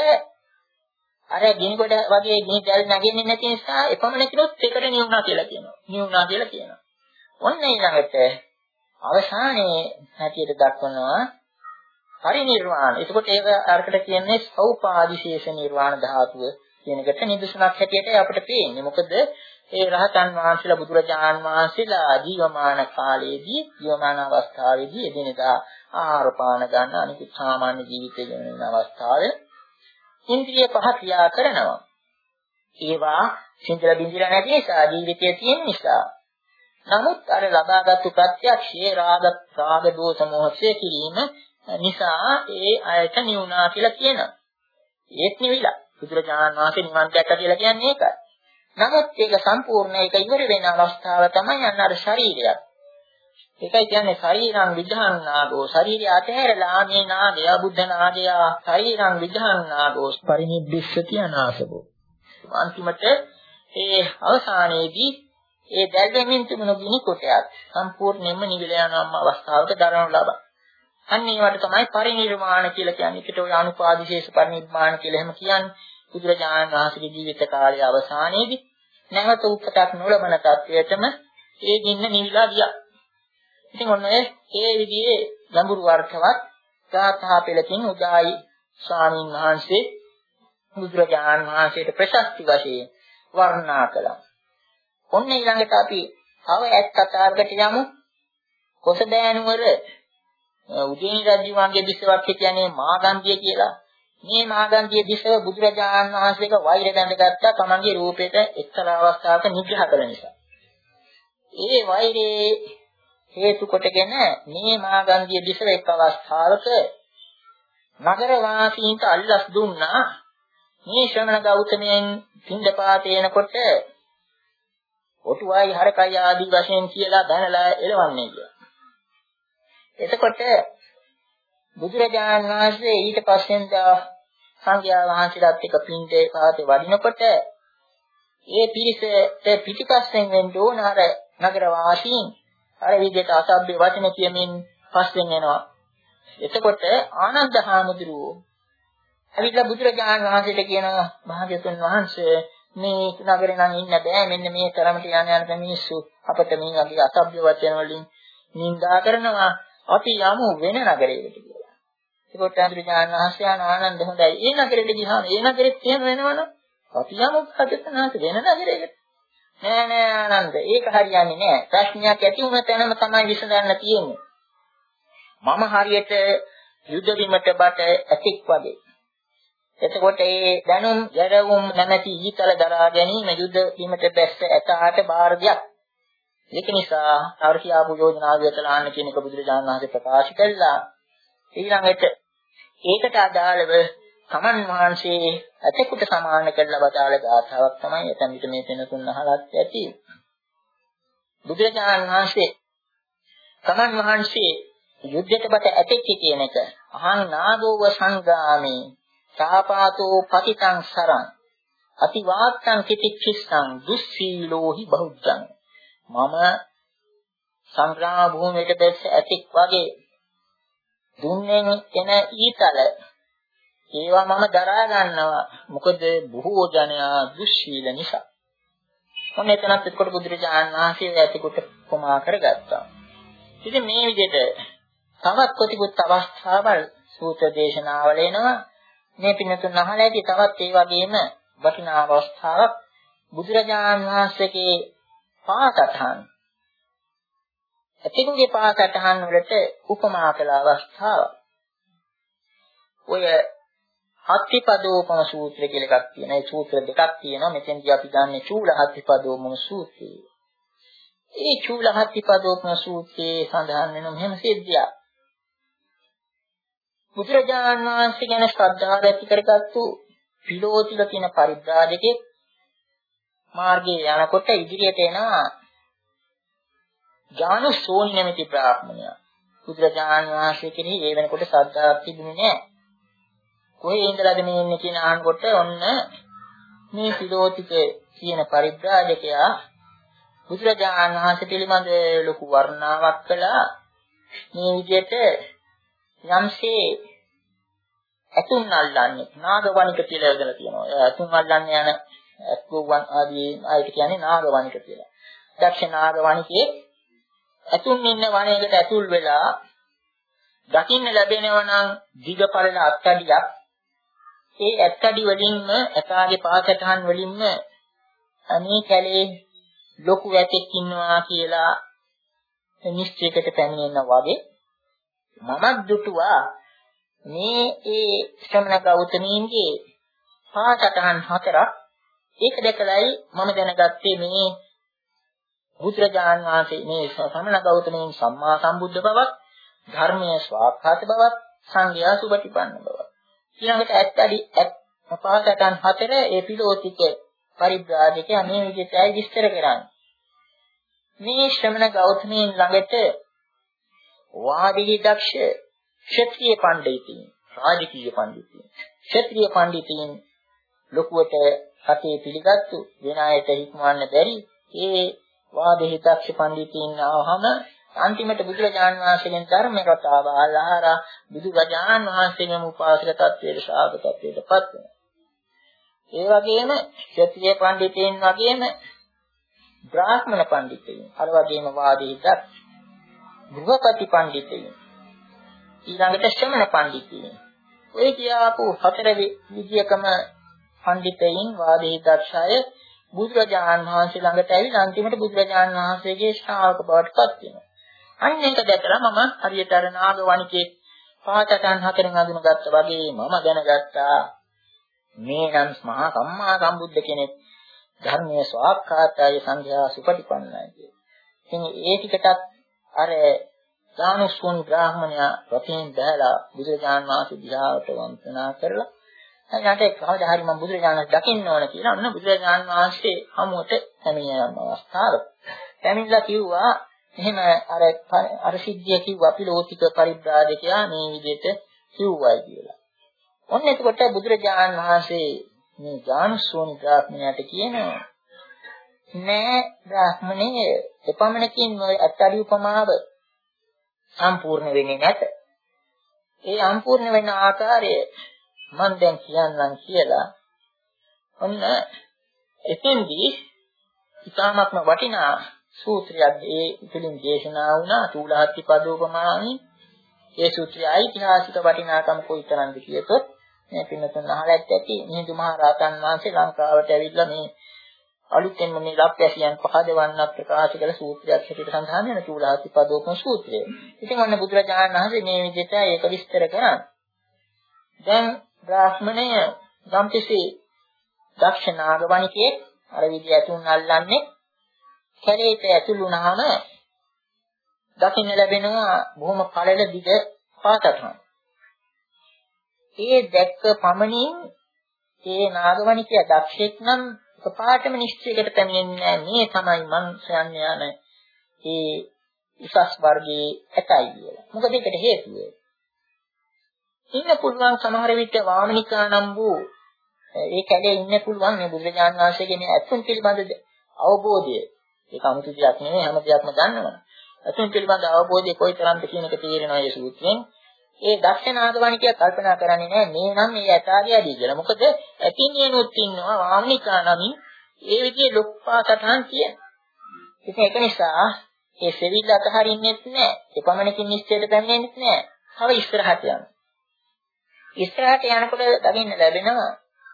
අර ගිනි ගොඩ වගේ ගිනි දැල් නැගෙන්නේ නැති නිසා එපමණකිනුත් ඒකට නිවුණා කියලා කියනවා. නිවුණා කියලා කියනවා. ඔන්න ඊළඟට අවසානයේ හැටියට දක්වනවා පරිනිර්වාණ. එතකොට ඒක අරකට කියන්නේ සෞපාදිශේෂ නිර්වාණ ධාතුව කියන එකට නිදසුනක් හැටියට අපිට පේන්නේ. මොකද ඒ රහතන් වහන්සේලා බුදුරජාණන් වහන්සේලා ජීවමාන කාලයේදී ජීවමාන අවස්ථාවේදී එදිනෙදා ආහාර පාන ගන්න අනිකුත් සාමාන්‍ය ජීවිතය ගෙවන අවස්ථාවේ ඉන්ද්‍රිය පහ ක්‍රියා කරනවා. ඒවා සිංහල බින්දිර නැති නිසා ජීවිතයේ තියෙන නිසා. නමුත් අර ලබාගත් ප්‍රත්‍යක්ෂයේ රාග රාග දෝෂ මොහොතේ කිරීම නිසා ඒ අයට නිවුණා කියලා කියනවා. ඒත් නිවිලා බුදුරජාණන් වහන්සේ නිවන් දැක්කා කියලා කියන්නේ ඒකයි. නමුත් ඒක සම්පූර්ණ ඒක ඉවර වෙන අවස්ථාව තමයි අන්න අර ශරීරයක්. ඒකයි කියන්නේ ශරීරං විධාන්නාගෝ ශරීරය අතහැරලා මේ නාගය බුද්ධ නාගය ශරීරං විධාන්නාගෝ පරිනිබ්බිස්සති අනාසබෝ. අන්තිමට ඒ අවසානයේදී ඒ දැල්වෙමින් තිබුණු ගිනි කොටයක් සම්පූර්ණයෙන්ම නිවිල යන අවස්ථාවක දරනු ලබා. අන්න ඒවට තමයි පරිනිර්වාණ කියලා කියන්නේ. ඒකට ඔය අනුපාදිශේෂ පරිනිර්වාණ කියලා එහෙම කියන්නේ. බුදුරජාණන් වහන්සේගේ ජීවිත කාලයේ අවසානයේදී නැවත උපතක් නොලබන තත්වයටම ඒ ගින්න නිවිලා ගියා. ඉතින් ඔන්න ඒ විදිහේ ගැඹුරු අර්ථවත් ගාථා පෙළකින් උදායි ස්වාමීන් වහන්සේ බුදුරජාණන් වහන්සේට ප්‍රශස්ති වශයෙන් වර්ණනා කළා. ඔන්න ඊළඟට අපි තව එක් කතාවකට යමු. කොසබෑනුවර උදේනි රජුගේ දිසවක් කියන්නේ මාගන්ධිය කියලා. මේ මාගන්ධිය දිසව බුදුරජාණන් වහන්සේක වෛර බැඳගත්තා තමන්ගේ රූපයට එක්තරා අවස්ථාවක නිග්‍රහ කරන නිසා. ඒ වෛරේ හේතු කොටගෙන මේ මාගන්ධිය දිසව එක් අවස්ථාවක නගර වාසීන්ට අල්ලස් දුන්නා. මේ ශ්‍රමණ ගෞතමයන් පින්දපාත එනකොට ඔටුවයි හරකයි ආදී වශයෙන් කියලා දැනලා එළවන්නේ කියලා. එතකොට බුදුරජාණන් වහන්සේ ඊට පස්සෙන් සංඝයා වහන්සේලාත් එක්ක පින්දේ පාතේ වඩිනකොට ඒ පිරිසට පිටිපස්සෙන් වෙන්න ඕන අර නගර වාසීන් අර විදිහට අසභ්‍ය වචන කියමින් පස්සෙන් එනවා. එතකොට ආනන්ද හාමුදුරුවෝ ඇවිල්ලා බුදුරජාණන් වහන්සේට කියනවා භාග්‍යතුන් වහන්සේ මේ නගරේ නම් ඉන්න බෑ මෙන්න මේ තරමට යන යන මිනිස්සු අපිට මේ වගේ අසභ්‍ය වචන වලින් නිඳා කරනවා අපි යමු වෙන නගරයකට කියලා. ඒකට බුදුරජාණන් වහන්සේ ආනන්ද හොඳයි ඒ නගරෙට ගියාම ඒ නගරෙත් එහෙම වෙනවනම් අපි යමු භාග්‍යතුන් වෙන නගරයකට. නෑ නෑ ආනන්ද ඒක හරියන්නේ නෑ. ප්‍රශ්නයක් ඇති වුණ තැනම තමයි විසඳන්න තියෙන්නේ. මම හරියට යුද බිමට බට ඇතික් වගේ. එතකොට ඒ දැනුම් යරවුම් නැමැති ඊතල දරා ගැනීම යුද බිමට බැස්ස ඇතාට බාර දෙයක්. ඒක නිසා ආර්කියාපු යෝජනාව විතරාන්න කියන එක බුදුරජාණන් වහන්සේ ප්‍රකාශ කළා. ඊළඟට ඒකට අදාළව සමන් වහන්සේ ඇතෙකුට සමාන කරලා වදාළ ගාථාවක් තමයි එතන විතර මේ වෙනතුන් අහලත් ඇති. බුදුරජාණන් වහන්සේ සමන් වහන්සේ යුද්ධයට බට ඇතෙක් කියන එක අහං නාගෝව සංගාමේ සාපාතෝ පතිතං සරං අතිවාත්තං කිතික්ඛිස්සං දුස්සීලෝහි බහුද්ධං මම සංග්‍රාම භූමියට දැස්ස ඇතෙක් වගේ දුන්නෙන් එන ඊතල ඒවා මම දරා ගන්නවා මොකද බොහෝ ජනයා දුස්සීල නිසා. මොන එතනත් එක්කොට බුදුරජාණන් වහන්සේ ඇතිකොට උපමා කරගත්තා. ඉතින් මේ විදිහට තවත් කොටිකුත් අවස්ථාවල් සූත්‍ර දේශනාවල එනවා. මේ පින්නතුන් අහලා ඇති තවත් ඒ වගේම වටිනා අවස්ථාවක් බුදුරජාණන් වහන්සේගේ පාසටහන්. ඇතිකුගේ පාසටහන් වලට උපමා කළ අවස්ථාව. ඔය හත්තිපදෝපම සූත්‍රය කියලා එකක් තියෙනවා. ඒ සූත්‍ර දෙකක් තියෙනවා. මෙතෙන්දී අපි ගන්නේ චූල හත්තිපදෝපම සූත්‍රය. ඒ චූල හත්තිපදෝපම සූත්‍රයේ සඳහන් වෙන මෙහෙම සිද්ධියක්. බුදුරජාණන් වහන්සේ ගැන ශ්‍රද්ධාව ඇති කරගත්තු පිලෝතිල කියන පරිබ්‍රාජකෙක් මාර්ගයේ යනකොට ඉදිරියට එනවා ඥානසෝනි නැමැති බ්‍රාහ්මණයා. බුදුරජාණන් වහන්සේ කෙනෙහි ඒ වෙනකොට ශ්‍රද්ධාවක් තිබුණේ නැහැ. කොහේ ඉඳලාද මේ ඉන්නේ කියන අහනකොට ඔන්න මේ පිලෝතික කියන පරිබ්‍රාජකයා බුදුරජාණන් වහන්සේ පිළිබඳ ලොකු වර්ණාවක් කළා. මේ විදිහට යම්සේ අතුන් අල්ලන්නේ නාගවණික කියලා යොදලා තියෙනවා. අතුන් අල්ලන්නේ යන අතුන් ආදී ආයත කියන්නේ නාගවණික කියලා. දක්ෂ නාගවණිකේ අතුන් ඉන්න වණයකට ඇතුල් වෙලා දකින්න ලැබෙනවා නම් දිගපරල අත්අඩියක්. ඒ අත්අඩි වලින්ම එකාගේ පාසටහන් වලින්ම අනේ කැලේ ලොකු වැටෙක් ඉන්නවා කියලා නිශ්චයකට පැමිණෙනවා වගේ මමත් දුටුවා මේ ඒ ශ්‍රමණ ගෞතමීන්ගේ පාසටහන් හතරක්. ඒක දැකලායි මම දැනගත්තේ මේ බුදුරජාණන් වහන්සේ මේ ශ්‍රමණ ගෞතමීන් සම්මා සම්බුද්ධ බවත් ධර්මයේ ස්වාක්ඛාත බවත් සංඝයා සුපටිපන්න බවත්. ඊළඟට ඇත්තඩි පාසටහන් හතර ඒ පිලෝතික පරිබ්‍රාජකයා මේ විදිහටයි විස්තර කරන්නේ. මේ ශ්‍රමණ ගෞතමීන් ළඟට වාදී දක්ෂ ක්ෂත්‍රීය පඬිතුන් රාජකීය පඬිතුන් ක්ෂත්‍රීය පඬිතුන් ලොකුවට රටේ පිළිගත්තු වෙන අයට හික්මවන්න බැරි ඒ වාදී දක්ෂ පඬිතුන් ආවහම අන්තිමට බුදුරජාණන් වහන්සේගෙන් ධර්ම කතාව අහලා බුදුරජාණන් වහන්සේගේම උපාසක තත්වයට ශ්‍රාවක තත්වයට පත් වෙනවා. ඒ වගේම ක්ෂත්‍රීය පඬිතුන් වගේම බ්‍රාහ්මණ පඬිතුන් අර වගේම වාදී දක්ෂ ගෘහපති පඬිතුන් ඊළඟට ශ්‍රමණ පඬිතුන් ඔය කියාපු හතර විදියකම පඬිතුන් වාදී දක්ෂය බුදුරජාණන් වහන්සේ ළඟට ඇවිල්ලා අන්තිමට බුදුරජාණන් වහන්සේගේ ශ්‍රාවක බවට පත් වෙනවා. අන්න ඒක දැකලා මම හරියට අර නාගවණිකේ පාසටහන් හතරෙන් අඳුනගත්තා වගේ මම දැනගත්තා මේ නම් මහා සම්මා සම්බුද්ධ කෙනෙක් ධර්මයේ ස්වාක්ඛාතය සංඝයා සුපටිපන්නයි කියේ. ඉතින් ඒ ටිකටත් අර ඥානසෝන් බ්‍රාහ්මණයා රතෙන් බැලලා බුදුරජාණන් වහන්සේ දිහාවට වන්දනා කරලා ඊට කවදා හරි මම බුදුරජාණන් දකින්න ඕන කියලා අන්න බුදුරජාණන් වහන්සේ හමුවට පැමිණ යන අවස්ථාව. පැමිණලා කිව්වා එහෙම අර අර සිද්ධිය කිව්වා පිලෝතික පරිබ්‍රාජකයා මේ විදිහට කිව්වයි කියලා. ඔන්න එතකොට බුදුරජාණන් වහන්සේ මේ ඥානසෝනි බ්‍රාහ්මණයාට කියනවා නෑ බ්‍රාහ්මණය එපමණකින් ඔය අත්අඩි උපමාව සම්පූර්ණ වෙන්නේ නැත. ඒ සම්පූර්ණ වෙන ආකාරය මම දැන් කියන්නම් කියලා ඔන්න එතෙන්දී ඉතාමත්ම වටිනා සූත්‍රයක් ඒ පිළින් දේශනා වුණා චූලහත්ති පදෝපමානි. ඒ සූත්‍රයේ ඓතිහාසික වටිනාකම කොයිතරම්ද කියතොත් මේ පින්නතුන් අහලත් ඇති මිහිඳු මහ රහතන් වහන්සේ ලංකාවට ඇවිල්ලා මේ අලුතෙන්ම මේ ලක්වැසියන් පහදවන්නක් ප්‍රකාශ කළ සූත්‍රයක් හැටියට සඳහන් වෙන චූලහත්ති පදෝපම සූත්‍රය. ඉතින් ඔන්න බුදුරජාණන් වහන්සේ මේ විදිහට ඒක විස්තර කරා. දැන් බ්‍රාහ්මණය ගම්පිසි දක්ෂ නාගවණිකේ අර විදිය ඇතුන් අල්ලන්නේ කැලේට ඇතුළු වුණාම දකින්න ලැබෙනවා බොහොම පළල දිග පාසටහන්. ඒ දැක්ක පමණින් ඒ නාගවණිකයා දක්ෂෙක් නම් පාටම නිශ්චයකට පැමිණෙන්නේ මේ තමයි මං සයන් යන ඒ උසස් වර්ගයේ ඇතයි කියලා. මොකද ඒකට හේතුව ඉන්න පුළුවන් සමහර විට වාමනිකා නම් වූ ඒ කැලේ ඉන්න පුළුවන් මේ බුදුරජාණන් වහන්සේගේ මේ අතුන් පිළිබඳ අවබෝධය. ඒක අමුතු දෙයක් නෙවෙයි හැම දෙයක්ම දන්නවා. අතුන් පිළිබඳ අවබෝධය කොයිතරම්ද කියන එක තේරෙනවා මේ සූත්‍රයෙන්. ඒ දක්ෂ නාගවණිකයා කල්පනා කරන්නේ නැහැ මේ නම් මේ යථාර්යයදී කියලා. මොකද ඇතිනියනොත් ඉන්නවා වාමනිකා නමින් ඒ විදිහේ ලොක්පා සටහන් තියෙනවා. ඉතින් ඒක නිසා ඒ සෙවිල්ල අතහරින්නෙත් නැහැ. එපමණකින් නිශ්චයට පැමිණෙන්නෙත් නැහැ. තව ඉස්සරහට යනවා. ඉස්සරහට යනකොට දකින්න ලැබෙනවා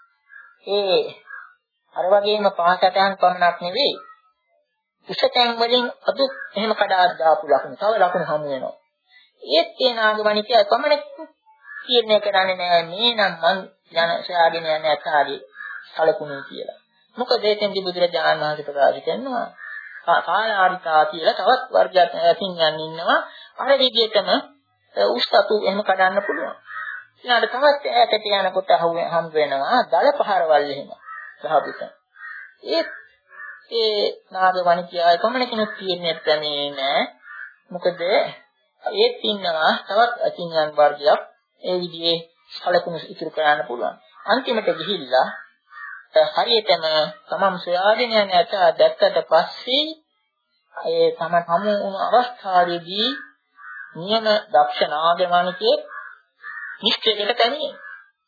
ඒ අර වගේම පහසටහන් පමණක් නෙවෙයි උසතෙන් වලින් අදු එහෙම කඩා දාපු ලකුණු තව ලකුණු හමු වෙනවා. ඒත් ඒ නාගවණිකය පමණක් තීරණය කරන්නේ නැහැ මේ නම් මං යන සයාගෙන යන ඇතාගේ සලකුණු කියලා. මොකද ඒකෙන්දි බුදුරජාණන් වහන්සේ ප්‍රකාශ කරනවා කාලාරිතා කියලා තවත් වර්ගයක් ඇතින් යන්න ඉන්නවා. අර විදිහටම උස්සතු එහෙම කඩන්න පුළුවන්. ඊළඟට තවත් ඈතට යනකොට හම් වෙනවා දල පහරවල් එහෙම ගහපිට. ඒ ඒ නාගවණිකයා කොමනකිනුත් කියන්නේ නැත්නේ නෑ. මොකද ඒත් ඉන්නවා තවත් අචින්යන් වර්ගයක් ඒ විදිහේ සලකුණු ඉතුරු කරන්න පුළුවන්. අන්තිමට ගිහිල්ලා හරියටම තමම් සොයාගෙන යන ඇත දැක්කට පස්සේ ඒ තම හමු වුණු අවස්ථාවේදී නියම දක්ෂ නාගවණිකේ නිශ්චයකට පැමිණෙනවා.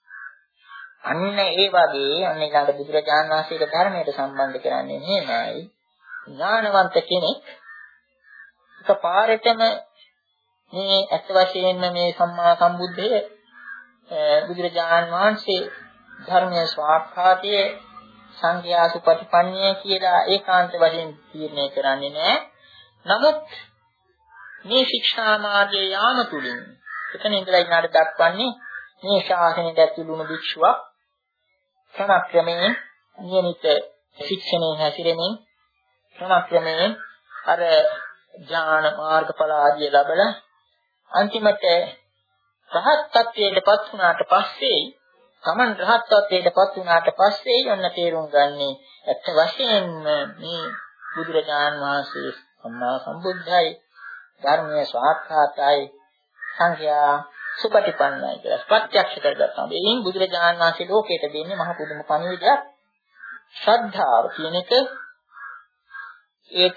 අන්න ඒ වගේ අන්න ඊළඟ බුදුරජාණන් වහන්සේගේ ධර්මයට සම්බන්ධ කරන්නේ නෙමෙයි. ඥානවන්ත කෙනෙක් එකපාරටම මේ අත් වශයෙන්ම මේ සම්මා සම්බුද්ධය බුදුරජාණන් වහන්සේ ධර්මයේ ස්වාක්ඛාතයේ සංඝයා සුපටිපන්නය කියලා ඒකාන්ත වශයෙන් තීරණය කරන්නේ නැහැ. නමුත් මේ ශික්ෂා මාර්ගයේ යාම තුලින් එතන ඉඳලා ඊළඟට දක්වන්නේ මේ ශාසනයට ඇතුළුණු භික්ෂුවක් ක්‍රමක්‍රමයෙන් නියමිත ශික්ෂණයේ හැසිරෙමින් ක්‍රමක්‍රමයෙන් අර ඥාන මාර්ගඵල ආදී ලැබලා අන්තිමට රහත් ත්වයටපත් වුණාට පස්සේ තමන් රහත් ත්වයටපත් වුණාට පස්සේ යන්න තේරුම් ගන්නේ ඇත්ත වශයෙන්ම මේ බුදුරජාණන් වහන්සේ සම්මා සම්බුද්ධයි ධර්මයේ ස්වාක්ඛාතයි සංඝයා සුපටිපන්නයි කියලා ප්‍රත්‍යක්ෂ කරගත්තා. මේන් බුදුරජාණන් වහන්සේ ලෝකයට දෙන්නේ මහ පුදුම පණිවිඩයක්. ශ්‍රද්ධාව කියන එක ඒක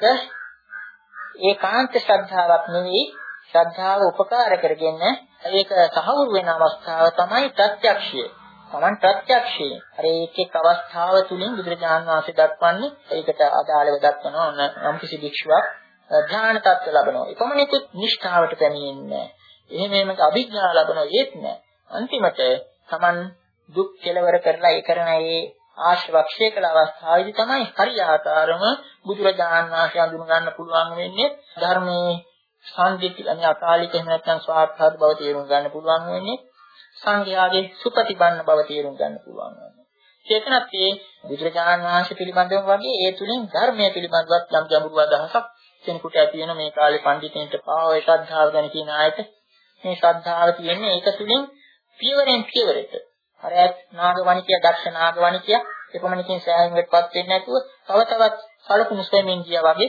ඒකාන්ත ශ්‍රද්ධාවක් නෙවෙයි. ශ්‍රද්ධාව උපකාර කරගෙන ඒක සහවුරු වෙන අවස්ථාව තමයි ප්‍රත්‍යක්ෂය. Taman ප්‍රත්‍යක්ෂය. අර ඒක එක් අවස්ථාව තුලින් බුදුරජාණන් වහන්සේ දක්වන්නේ ඒකට අදාළව දක්වනවා නම් කිසි භික්ෂුවක් ධ්‍යාන තත්ත්ව ලබනවා. එපමණෙකුත් නිෂ්ඨාවට පැමිණෙන්නේ නැහැ. එහෙම එහෙම අභිඥා ලැබෙනවා ඒත් නෑ. අන්තිමට Taman දුක් කෙලවර කරලා ඒ කරන ඒ ආශ්‍රවක්ෂය කළ අවස්ථාවේදී තමයි හරියාකාරම බුදුරජාණන් වහන්සේ අඳුන ගන්න පුළුවන් වෙන්නේ ධර්මයේ සංදිත් අනේ අකාලික එහෙම නැත්නම් ස්වාර්ථාත් බව තේරුම් ගන්න පුළුවන් වෙන්නේ සංඝයාගේ සුපටිපන්න බව තේරුම් ගන්න පුළුවන් වෙන්නේ. චේතනත් ඒ බුදුරජාණන් වහන්සේ පිළිබඳව වගේ ඒ තුලින් ධර්මයේ පිළිබඳවත් යම් ගැඹුරු අදහසක් කෙනෙකුට ඇති වෙන මේ කාලේ පඬිතුන්ට පාව ශ්‍රද්ධාව ගැන කියන ආයත මේ ශ්‍රද්ධාව කියන්නේ ඒක තුලින් පියවරෙන් පියවරට අර නාගවණිකය දක්ෂ නාගවණිකය එපමණකින් සෑහීමකටපත් වෙන්නේ නැතුව තව තවත් සලකුණු සෙමින් ගියා වගේ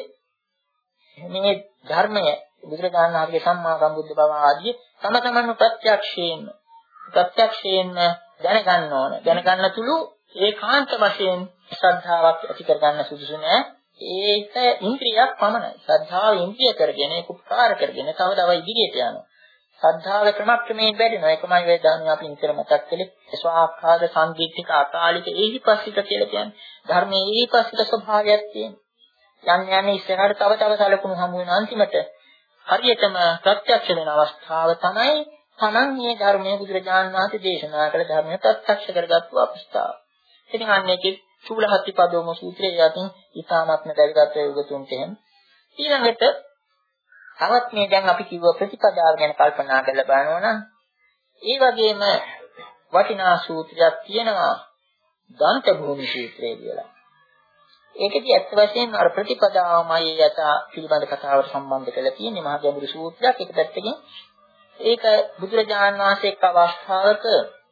මේ ධර්මය බුදුරජාණන් වහන්සේගේ සම්මා සම්බුද්ධ බව ආදී තම තමන්ම ප්‍රත්‍යක්ෂයෙන් ප්‍රත්‍යක්ෂයෙන් දැනගන්න ඕන. දැනගන්න තුළු ඒකාන්ත වශයෙන් ශ්‍රද්ධාවක් ඇති කරගන්න සුදුසු නෑ. ඒක ඉන්ද්‍රියක් පමණයි. ශ්‍රද්ධාව ඉන්ද්‍රිය කරගෙන ඒක උපකාර කරගෙන තව තව ඉදිරියට යනවා. ශ්‍රද්ධාව ක්‍රමක්‍රමයෙන් වැඩෙනවා. ඒකමයි වේදානුව අපි ඉතර මතක් කළේ. ස්වාක්ඛාත සංදිත්තික අකාලික ඒහිපස්සිත කියලා කියන්නේ. ධර්මයේ ඒහිපස්සිත ස්වභාවයක් තියෙනවා. යන්න යන්න ඉස්සරහට තව තව සලකුණු හමු වෙන අන්තිමට හරියටම ප්‍රත්‍යක්ෂ වෙන අවස්ථාව තමයි තමන් මේ ධර්මයේ බුදුරජාණන් වහන්සේ දේශනා කළ ධර්මය ප්‍රත්‍යක්ෂ කරගත්තු අවස්ථාව. ඉතින් අන්නේකේ චූලහත්තිපදෝම සූත්‍රයේ යටින් ඊ타මත්ම දැල්ගත් යුගතුන්ට එහෙම ඊළඟට තවත් මේ දැන් අපි කිව්ව ප්‍රතිපදාව ගැන කල්පනා කරලා බලනවා නම් ඒ වගේම වටිනා සූත්‍රයක් තියෙනවා දන්ත භූමි සූත්‍රය කියලා. ඒකදී අත් වශයෙන්ම අර ප්‍රතිපදාවමයි යත පිළිබඳ කතාවට සම්බන්ධ කරලා තියෙන්නේ මහා ගැඹුරු සූත්‍රයක්. එක පැත්තකින් ඒක බුදුරජාණන් වහන්සේ එක් අවස්ථාවක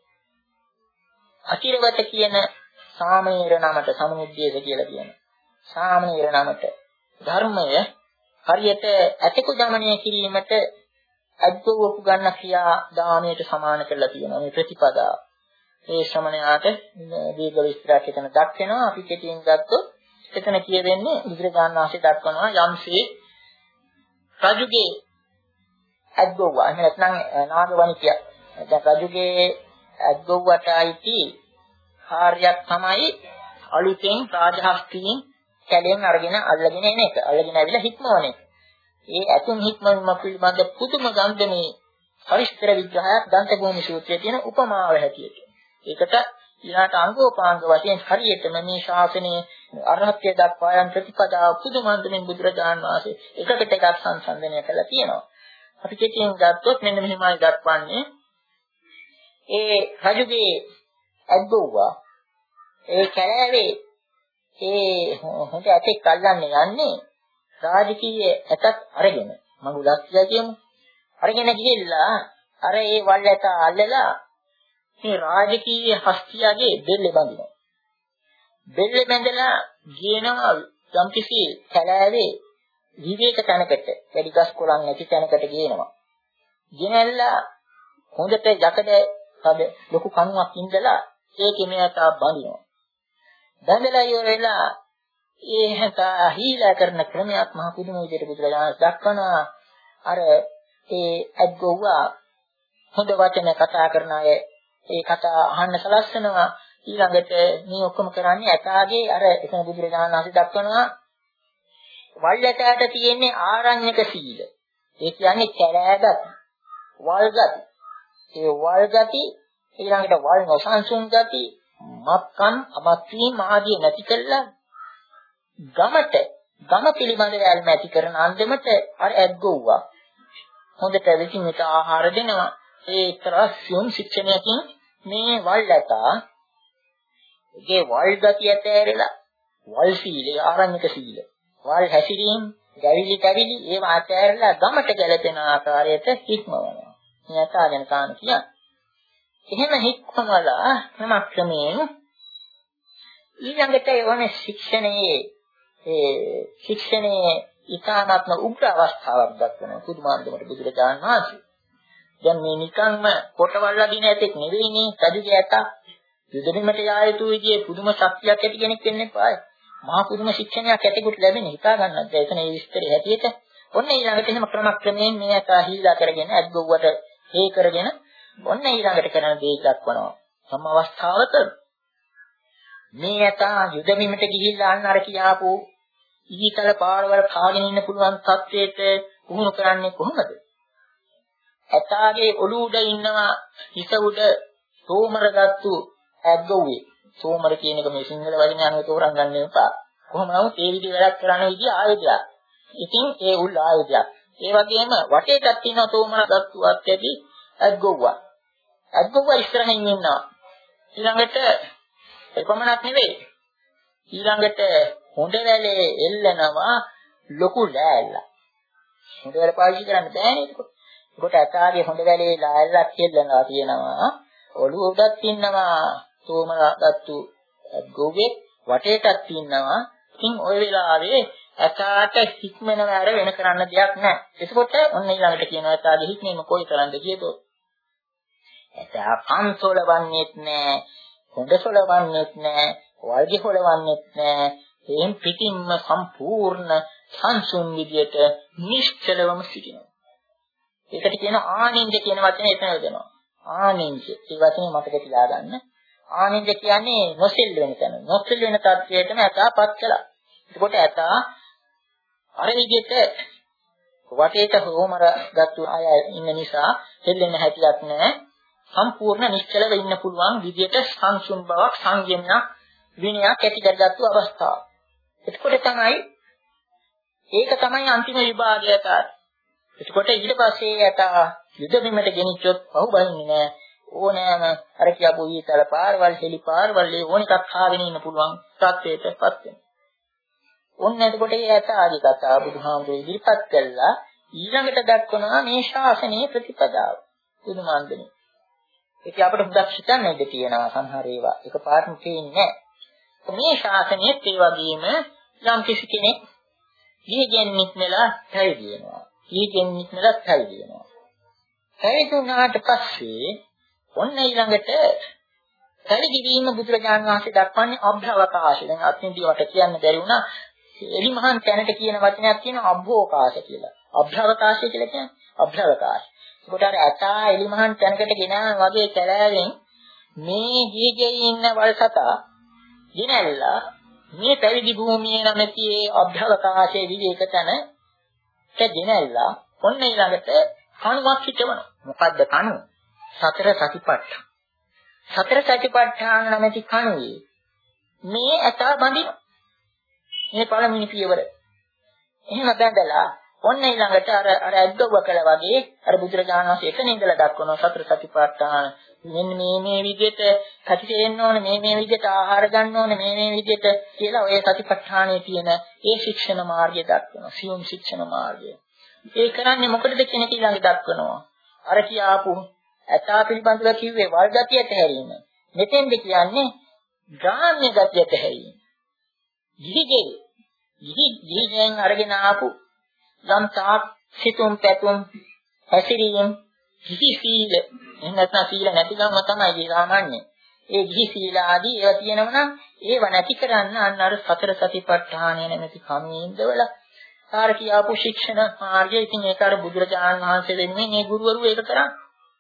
අකිරවත කියන සාමණේර නමට සමුද්දේශ කියලා කියනවා. සාමණේර නමට ධර්මය හරියට ඇතෙකු දමනය කිරීමට අද්දෝවපු ගන්න ක්‍රියා දානයට සමාන කරලා තියෙනවා මේ ප්‍රතිපදාව. ඒ ශ්‍රමණයාට දීර්ඝ විස්තරයක් එතන දක්වනවා. අපි කෙටියෙන් ගත්තොත් එතන කියවෙන්නේ බුදුරජාණන් වහන්සේ දක්වනවා යම්සේ රජුගේ අද්දෝවා එහෙම නැත්නම් නාගවණිකයා. දැන් රජුගේ අද්දෝවට අයිති කාර්යයක් තමයි අලුතෙන් රාජහස්තියෙන් කැලෙන් අරගෙන අල්ලගෙන එන එක. අල්ලගෙන ඇවිල්ලා හික්මවන එක. ඒ ඇතුන් හික්මවීම පිළිබඳ පුදුම ගන්ධමේ පරිස්තර විග්‍රහයක් දන්තභූමි සූත්‍රයේ තියෙන උපමාව හැටියට. ඒකට ඊළාට අංගෝපාංග වශයෙන් හරියටම මේ ශාසනයේ අරහත්ත්වයට දක්වා යන ප්‍රතිපදාව පුදුමන්තමින් බුදුරජාණන් වහන්සේ එකකට එකක් සංසන්දනය කළා තියෙනවා. අපි කෙටියෙන් ගත්තොත් මෙන්න මෙහිමයි දක්වන්නේ. ඒ රජුගේ අද්දෝවා ඒ කැලෑවේ ඒ හොඳ ඇතෙක් අල්ලන්නේ යන්නේ රාජකීය ඇතක් අරගෙන මඟුලක් කියලා කියමු. අරගෙන ගිහිල්ලා අර ඒ වල් ඇත අල්ලලා මේ රාජකීය හස්තියගේ බෙල්ලේ බඳිනවා. බෙල්ලේ බැඳලා ගේනවා යම්කිසි කැලෑවේ විවේක තැනකට, වැඩි ගස් කොළන් නැති තැනකට ගේනවා. ගෙනල්ලා හොඳට යකඩ තද ලොකු කණුවක් ඉඳලා ඒකේ මෙයාට බඳිනවා. බඳලා ඉවරලා ඒ හැට හීලා කරන ක්‍රමයක් මහ පුදුම විදිහට බුදුරජාණන් දක්වනවා. අර ඒ අද්ගොවා හොඳ වචන කතා කරන අය ඒ කතා අහන්න සලස්සනවා. ඊළඟට මේ ඔක්කොම කරන්නේ ඇතාගේ අර එතන බුදුරජාණන් වහන්සේ දක්වනවා වල්යටට තියෙන්නේ ආරණ්‍යක සීල. ඒ කියන්නේ කැලෑගත, වල්ගති. ඒ වල්ගති ඊළඟට වල් නොසන්සුන් ගති, මත්කම්, අමත්වීම ආදී නැති කළා ගමට ගම පිළිබඳව ඇල්ම ඇති කරන අන්දමට අර ඇද්ගොව්වා හොඳට විසිමිත ආහාර දෙනවා. ඒ එක්තරා සියුම් ශික්ෂණයකින් මේ වල්ලතා ඒ වල් ගතිය ඇතෑරලා වල් සීලය, ආරණ්‍යක සීල, වල් හැසිරීම, ගැවිලි කැවිලි ඒවා ඇතෑරලා ගමට ගැලපෙන ආකාරයට හික්මවනවා. මේ යථාගෙන කාණ කියන්නේ. එහෙම හික්මවලා ක්‍රමක්‍රමයෙන් ඊළඟට යවන ශික්ෂණයේ ඒ ශික්ෂණයේ ඊතානත්ම උග්‍ර අවස්ථාවක් දක්වනවා පුදුමාන්දමට බුදුරජාණන් වහන්සේ. දැන් මේ නිකන්ම කොටවල්ලා දින ඇතෙක් නෙවෙයිනේ සජුගේ ඇත. යුදෙමිට යා යුතු විදිහේ පුදුම ශක්තියක් ඇති කෙනෙක් වෙන්න එපායි. මහා පුදුම ශික්ෂණයක් ඇතිකුත් ලැබෙන්නේ හිතා ගන්නත් එතන ඒ විස්තරය හැටියට. ඔන්න ඊළඟට එහෙම ක්‍රමක්‍රමයෙන් මේ ඇත හීලා කරගෙන අද්ගොව්වට හේ කරගෙන ඔන්න ඊළඟට කරන දේ දක්වනවා. සම අවස්ථාවක මේ ඇත යුදෙමිට ගිහිල්ලා අන්න අර කියාපු ඊතල පාරවල් කාගෙන ඉන්න පුළුවන් තත්වයට පුහුණු කරන්නේ කොහොමද? ඇතාගේ ඔළුව උඩ ඉන්නවා හිස උඩ සෝමරගත්තු ඇද්ගොව්වේ. සෝමර කියන එක මේ සිංහල වචනේ අනුව තෝරන් ගන්න එපා. කොහොම නමුත් ඒ විදිහ වැඩක් කරන විදිහ ආයුධයක්. ඉතින් ඒ උල් ආයුධයක්. ඒ වගේම වටේටත් තියෙන සෝමරගත්තු අත්‍යදි ඇද්ගොව්වා. ඇද්ගොව්වා ඉස්සරහින් ඉන්නවා. ඊළඟට එපමණක් නෙවෙයි. ඊළඟට හොඬ වැලේ එල්ලනවා ලොකු ලෑල්ල. හොඬ වැල පාවිච්චි කරන්න බෑනේ ඒක. ඒකට ඇතාගේ හොඬ වැලේ ලෑල්ලක් එල්ලනවා තියෙනවා. ඔළුව උඩත් ඉන්නවා සෝමරගත්තු ගොවේ වටේටත් ඉන්නවා. ඉතින් ওই වෙලාවේ ඇතාට හික්මනව ඇර වෙන කරන්න දෙයක් නැහැ. එතකොට ඔන්න ඊළඟට කියනවා ඇතාගේ හික්මීම කොයිතරම්ද කියතෝ. ඇතා කන්සොලවන්නේත් නැහැ, හොඬසොලවන්නේත් නැහැ, වල්ගේ හොලවන්නේත් නැහැ. එයින් පිටින්ම සම්පූර්ණ සංසුන් විදියට නිශ්චලවම සිටිනවා. ඒකට කියන ආනින්ද කියන වචනේ එතන යොදනවා. ආනින්ද. ඒ වචනේ මතක තියාගන්න. ආනින්ද කියන්නේ නොසෙල් වෙන තැන. නොසෙල් වෙන තත්වයටම ඇතාපත් කළා. එතකොට ඇතා අර විදිහට වටේට හොමර ගත්තු අය ඉන්න නිසා දෙල්ලෙන්න හැටියක් නැහැ. සම්පූර්ණ නිශ්චලව ඉන්න පුළුවන් විදිහට සංසුන් බවක්, සංයමයක්, විනයක් ඇති කරගත්තු අවස්ථාව. එතකොට තමයි ඒක තමයි අන්තිම විභාගය ඇතා. එතකොට ඊට පස්සේ ඇතා යුද බිමට ගෙනිච්චොත් පහුබහින්නේ නැහැ. ඕනෑම අර කියපු ඊතල පාරවල්, හෙලි පාරවල් ඒ ඕන එකක් කාගෙන ඉන්න පුළුවන් තත්ත්වයකටපත් වෙනවා. ඔන්න එතකොට ඒ ඇතාගේ කතාව බුදුහාමුදුරේ ඉදිරිපත් කළා. ඊළඟට දක්වනවා මේ ශාසනයේ ප්‍රතිපදාව. බුදුමාන්දනේ. ඒක අපිට හුඟක් හිතන්න ඉඩ තියෙනවා සංහාර ඒවා. එකපාරටම තේින්නේ නැහැ. මේ ශාසනයේත් ඒ වගේම යම් කිසි කෙනෙක් ජීගෙන් නික්මලා පැවිදි වෙනවා. ජීගෙන් නික්මලා පැවිදි වෙනවා. පැවිදි වුණාට පස්සේ ඔන්න ඊළඟට පැවිදි වීම බුදුරජාණන් වහන්සේ දක්වන්නේ අභ්‍යවකාශය. දැන් අත්නිදී වට කියන්න බැරි වුණා. එලිමහන් තැනට කියන වචනයක් තියෙනවා අභ්‍යවකාශ කියලා. අභ්‍යවකාශය කියලා කියන්නේ අභ්‍යවකාශ. ඒකට අර ඇතා එලිමහන් තැනකට ගෙනා වගේ කැලෑවෙන් මේ ජීගේ ඉන්න වල්සතා ගෙනල්ලා මේ පැවිදි භූමියේ නැමැති අභ්‍යවකාශයේ විවේක තැන ගෙනල්ලා ඔන්න ඊළඟට කණුවක් හිටවනවා. මොකද්ද කණුව? සතර සතිපට්ඨාන. සතර සතිපට්ඨාන නැමැති කණුවේ මේ ඇතා බඳිනවා. මේ පළමුනි පියවර. එහෙම බඳලා ඔන්න ඊළඟට අර අර ඇද්දව කළා වගේ අර බුදුරජාණන් වහන්සේ එතන ඉඳලා දක්වනවා සතර සතිපට්ඨාන. මෙන්න මේ මේ විදිහට කටිතේන්න ඕනේ, මේ මේ විදිහට ආහාර ගන්න ඕනේ, මේ මේ විදිහට කියලා ඔය සතිපට්ඨානයේ තියෙන ඒ ශික්ෂණ මාර්ගය දක්වනවා. සියුම් ශික්ෂණ මාර්ගය. ඒ කරන්නේ මොකටද කියන එක ඊළඟ දක්වනවා. අර කියාපු ඇතා පිළිබඳව කිව්වේ වල් ගතියට හැරීම. මෙතෙන්ද කියන්නේ ග්‍රාම්‍ය ගතියට හැරීම. ගිහිගේ ගිහි ගිහිගෙන් අරගෙන ආපු යම් තාක් සිතුම් පැතුම් හැසිරීම ගිහි සීල එහෙම නැත්නම් සීල නැතිකම තමයි සාමාන්‍ය. ඒ ගිහි සීල ආදී ඒවා තියෙනවා නම් ඒව නැති කරන්න අන්න අර සතර සතිපට්ඨානය නැමැති කමීන්දවල ආර කියාපු ශික්ෂණ මාර්ගය. ඉතින් ඒක අර බුදුරජාණන් වහන්සේ වෙනුවෙන් මේ ගුරුවරු ඒක කරන්නේ.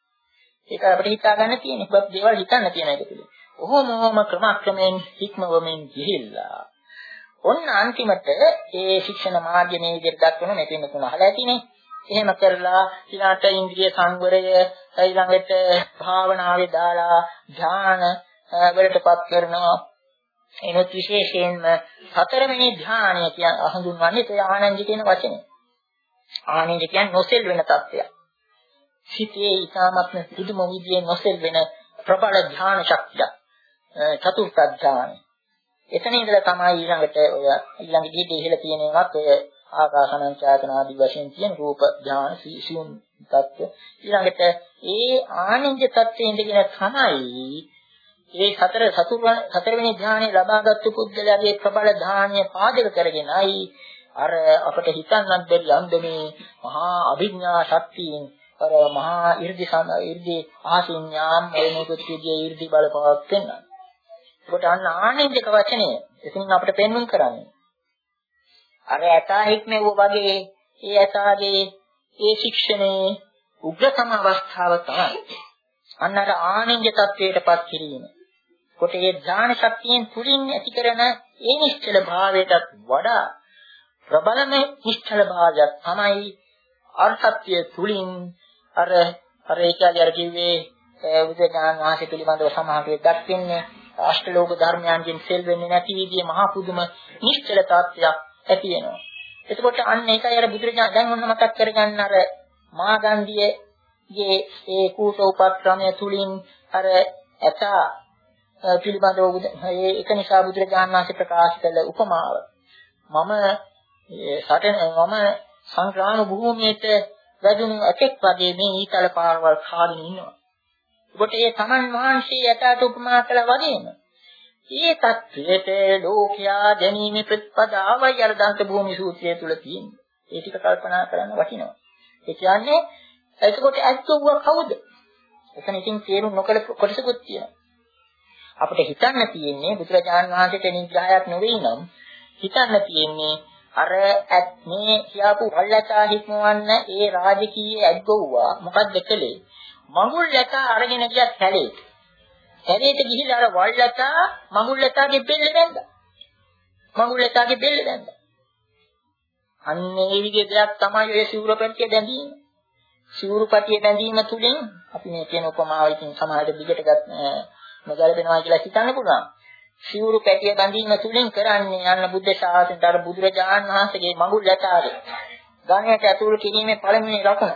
ඒක අපිට හිතා ගන්න තියෙන බත් දේවල් හිතන්න තියෙන එක පිළි. ඔහොම ඔහොම ක්‍රමක්‍රමයෙන් හික්මවමින් ගිහිල්ලා ඔන්න අන්තිමට ඒ ශික්ෂණ මාර්ගය මේ විදිහට දක්වන මෙතන තුන අහලා ඇතිනේ. එහෙම කරලා ඊළාට ඉන්ද්‍රිය සංවරය ඊළඟට භාවනාවේ දාලා ධ්‍යාන වලටපත් කරනවා. එනොත් විශේෂයෙන්ම හතරවෙනි ධ්‍යානය කියන හඳුන්වන්නේ ඒ ආනන්ද කියන වචනේ. ආනන්ද කියන්නේ නොසෙල් වෙන තත්ත්වයක්. සිතේ ඊ타මත්ම පුදුම විදියේ නොසෙල් වෙන ප්‍රබල ධ්‍යාන ශක්තිය. චතුර්ථ ධ්‍යානය. එතන ඉඳලා තමයි ඊළඟට ඔය ඊළඟ ගිහිදී ඉහළ තියෙන ඒවාත් ඔය ආකාසානංචායතන ආදී වශයෙන් තියෙන රූප ධ්‍යාන සිසුන් තත්ත්ව. ඊළඟට ඒ ආනන්ද තත්ත්වයේ ඉඳගෙන තමයි ඒ හතර සතුරු හතරවෙනි ධ්‍යානෙ ලබාගත්තු පුද්ගලයාගේ ප්‍රබල ධානය පාදක කරගෙනයි අර අපිට හිතන්නත් බැරි අන්දමේ මහා අභිඥා ශක්තියෙන් අර මහා 이르දි සම 이르දි ආසින්ඥාම් එනකොට කියේ 이르දි බලපවත් වෙනවා. ඒකට අන්න ආනන්දක වචනය එතනින් අපිට පෙන්වන්න කරන්නේ. අර ඇතා හික්මෙව වගේ ඒ ඇතාගේ ඒ ශික්ෂණේ උග්‍රතම අවස්ථාව තමයි. අන්න අර ආනන්ද තත්වයටපත් කිරීම. කොට ඒ ඥාන ශක්තියෙන් තුලින් ඇති කරන ඒ නිශ්චල භාවයටත් වඩා ප්‍රබලම නිශ්චල භාවයක් තමයි අර්ථත්‍ය තුලින් අර අර ඒකයි අර කිව්වේ බුදුදාන වාසිය පිළිබඳව සමාහකේ දක්වන්නේ අෂ්ටලෝක ධර්මයන්ගෙන් සෙල් වෙන්නේ නැති විදිහේ මහා පුදුම නිශ්චල තත්ත්වයක් ඇති වෙනවා. එතකොට අන්න ඒකයි අර බුදුරජාණන් දැන් ඔන්න මතක් කරගන්න අර මාගන්ධියේ ඒ කූට උපක්‍රමය තුලින් අර ඇත පිළිබඳව ඒක නිසා බුදුරජාණන් වහන්සේ ප්‍රකාශ කළ උපමාව මම සටන මම සංග්‍රාම භූමියට වැදුණු ඇතෙක් වගේ මේ ඊතල පාරවල් කාගෙන ඉන්නවා. ඒකට ඒ තමන් වහන්සේ යටට උපමා කළා වගේම ඒ தත්ත්වයට ලෝකයා ගැනීමේ ප්‍රතිපදාවයි අර දන්ත භූමි සූත්‍රය තුල තියෙන්නේ. ඒ ටික කල්පනා කරන්න වටිනවා. ඒ කියන්නේ එතකොට ඇත්තව කවුද? එතන ඉතින් තේරුම් නොකළ කොටසකුත් තියෙනවා. අපිට හිතන්න තියෙන්නේ බුදුරජාණන් වහන්සේට නිග්‍රහයක් නෙවෙයි නම් හිතන්න තියෙන්නේ අර මේ කියාපු වල්ලතා හික්මවන්න ඒ රාජකීය ඇද්ගොව්වා මොකක්ද කළේ? මඟුල් ලතා අරගෙන ගියා කැලේට. කැලේට ගිහිල්ලා අර වල්ලතා මඟුල් ලතාගේ බෙල්ල බැන්දා. මඟුල් ලතාගේ බෙල්ල බැන්දා. අන්න ඒ විදිහේ දෙයක් තමයි ඔය සිවුරපැටිය බැඳීම. සිවුරුපැටිය බැඳීම තුලින් අපි මේ කියන උපමාව ඉතින් සමාජයට දිගට ගත් නොගැලපෙනවා කියලා හිතන්න පුළුවන්. සිවුරු පැටිය බැඳීම තුලින් කරන්නේ යන බුද්ධ ශාසනයට අර බුදුරජාණන් වහන්සේගේ මඟුල් ලතාවේ ගණයට ඇතුළු කිරීමේ පළමුවෙනි ලකුණ.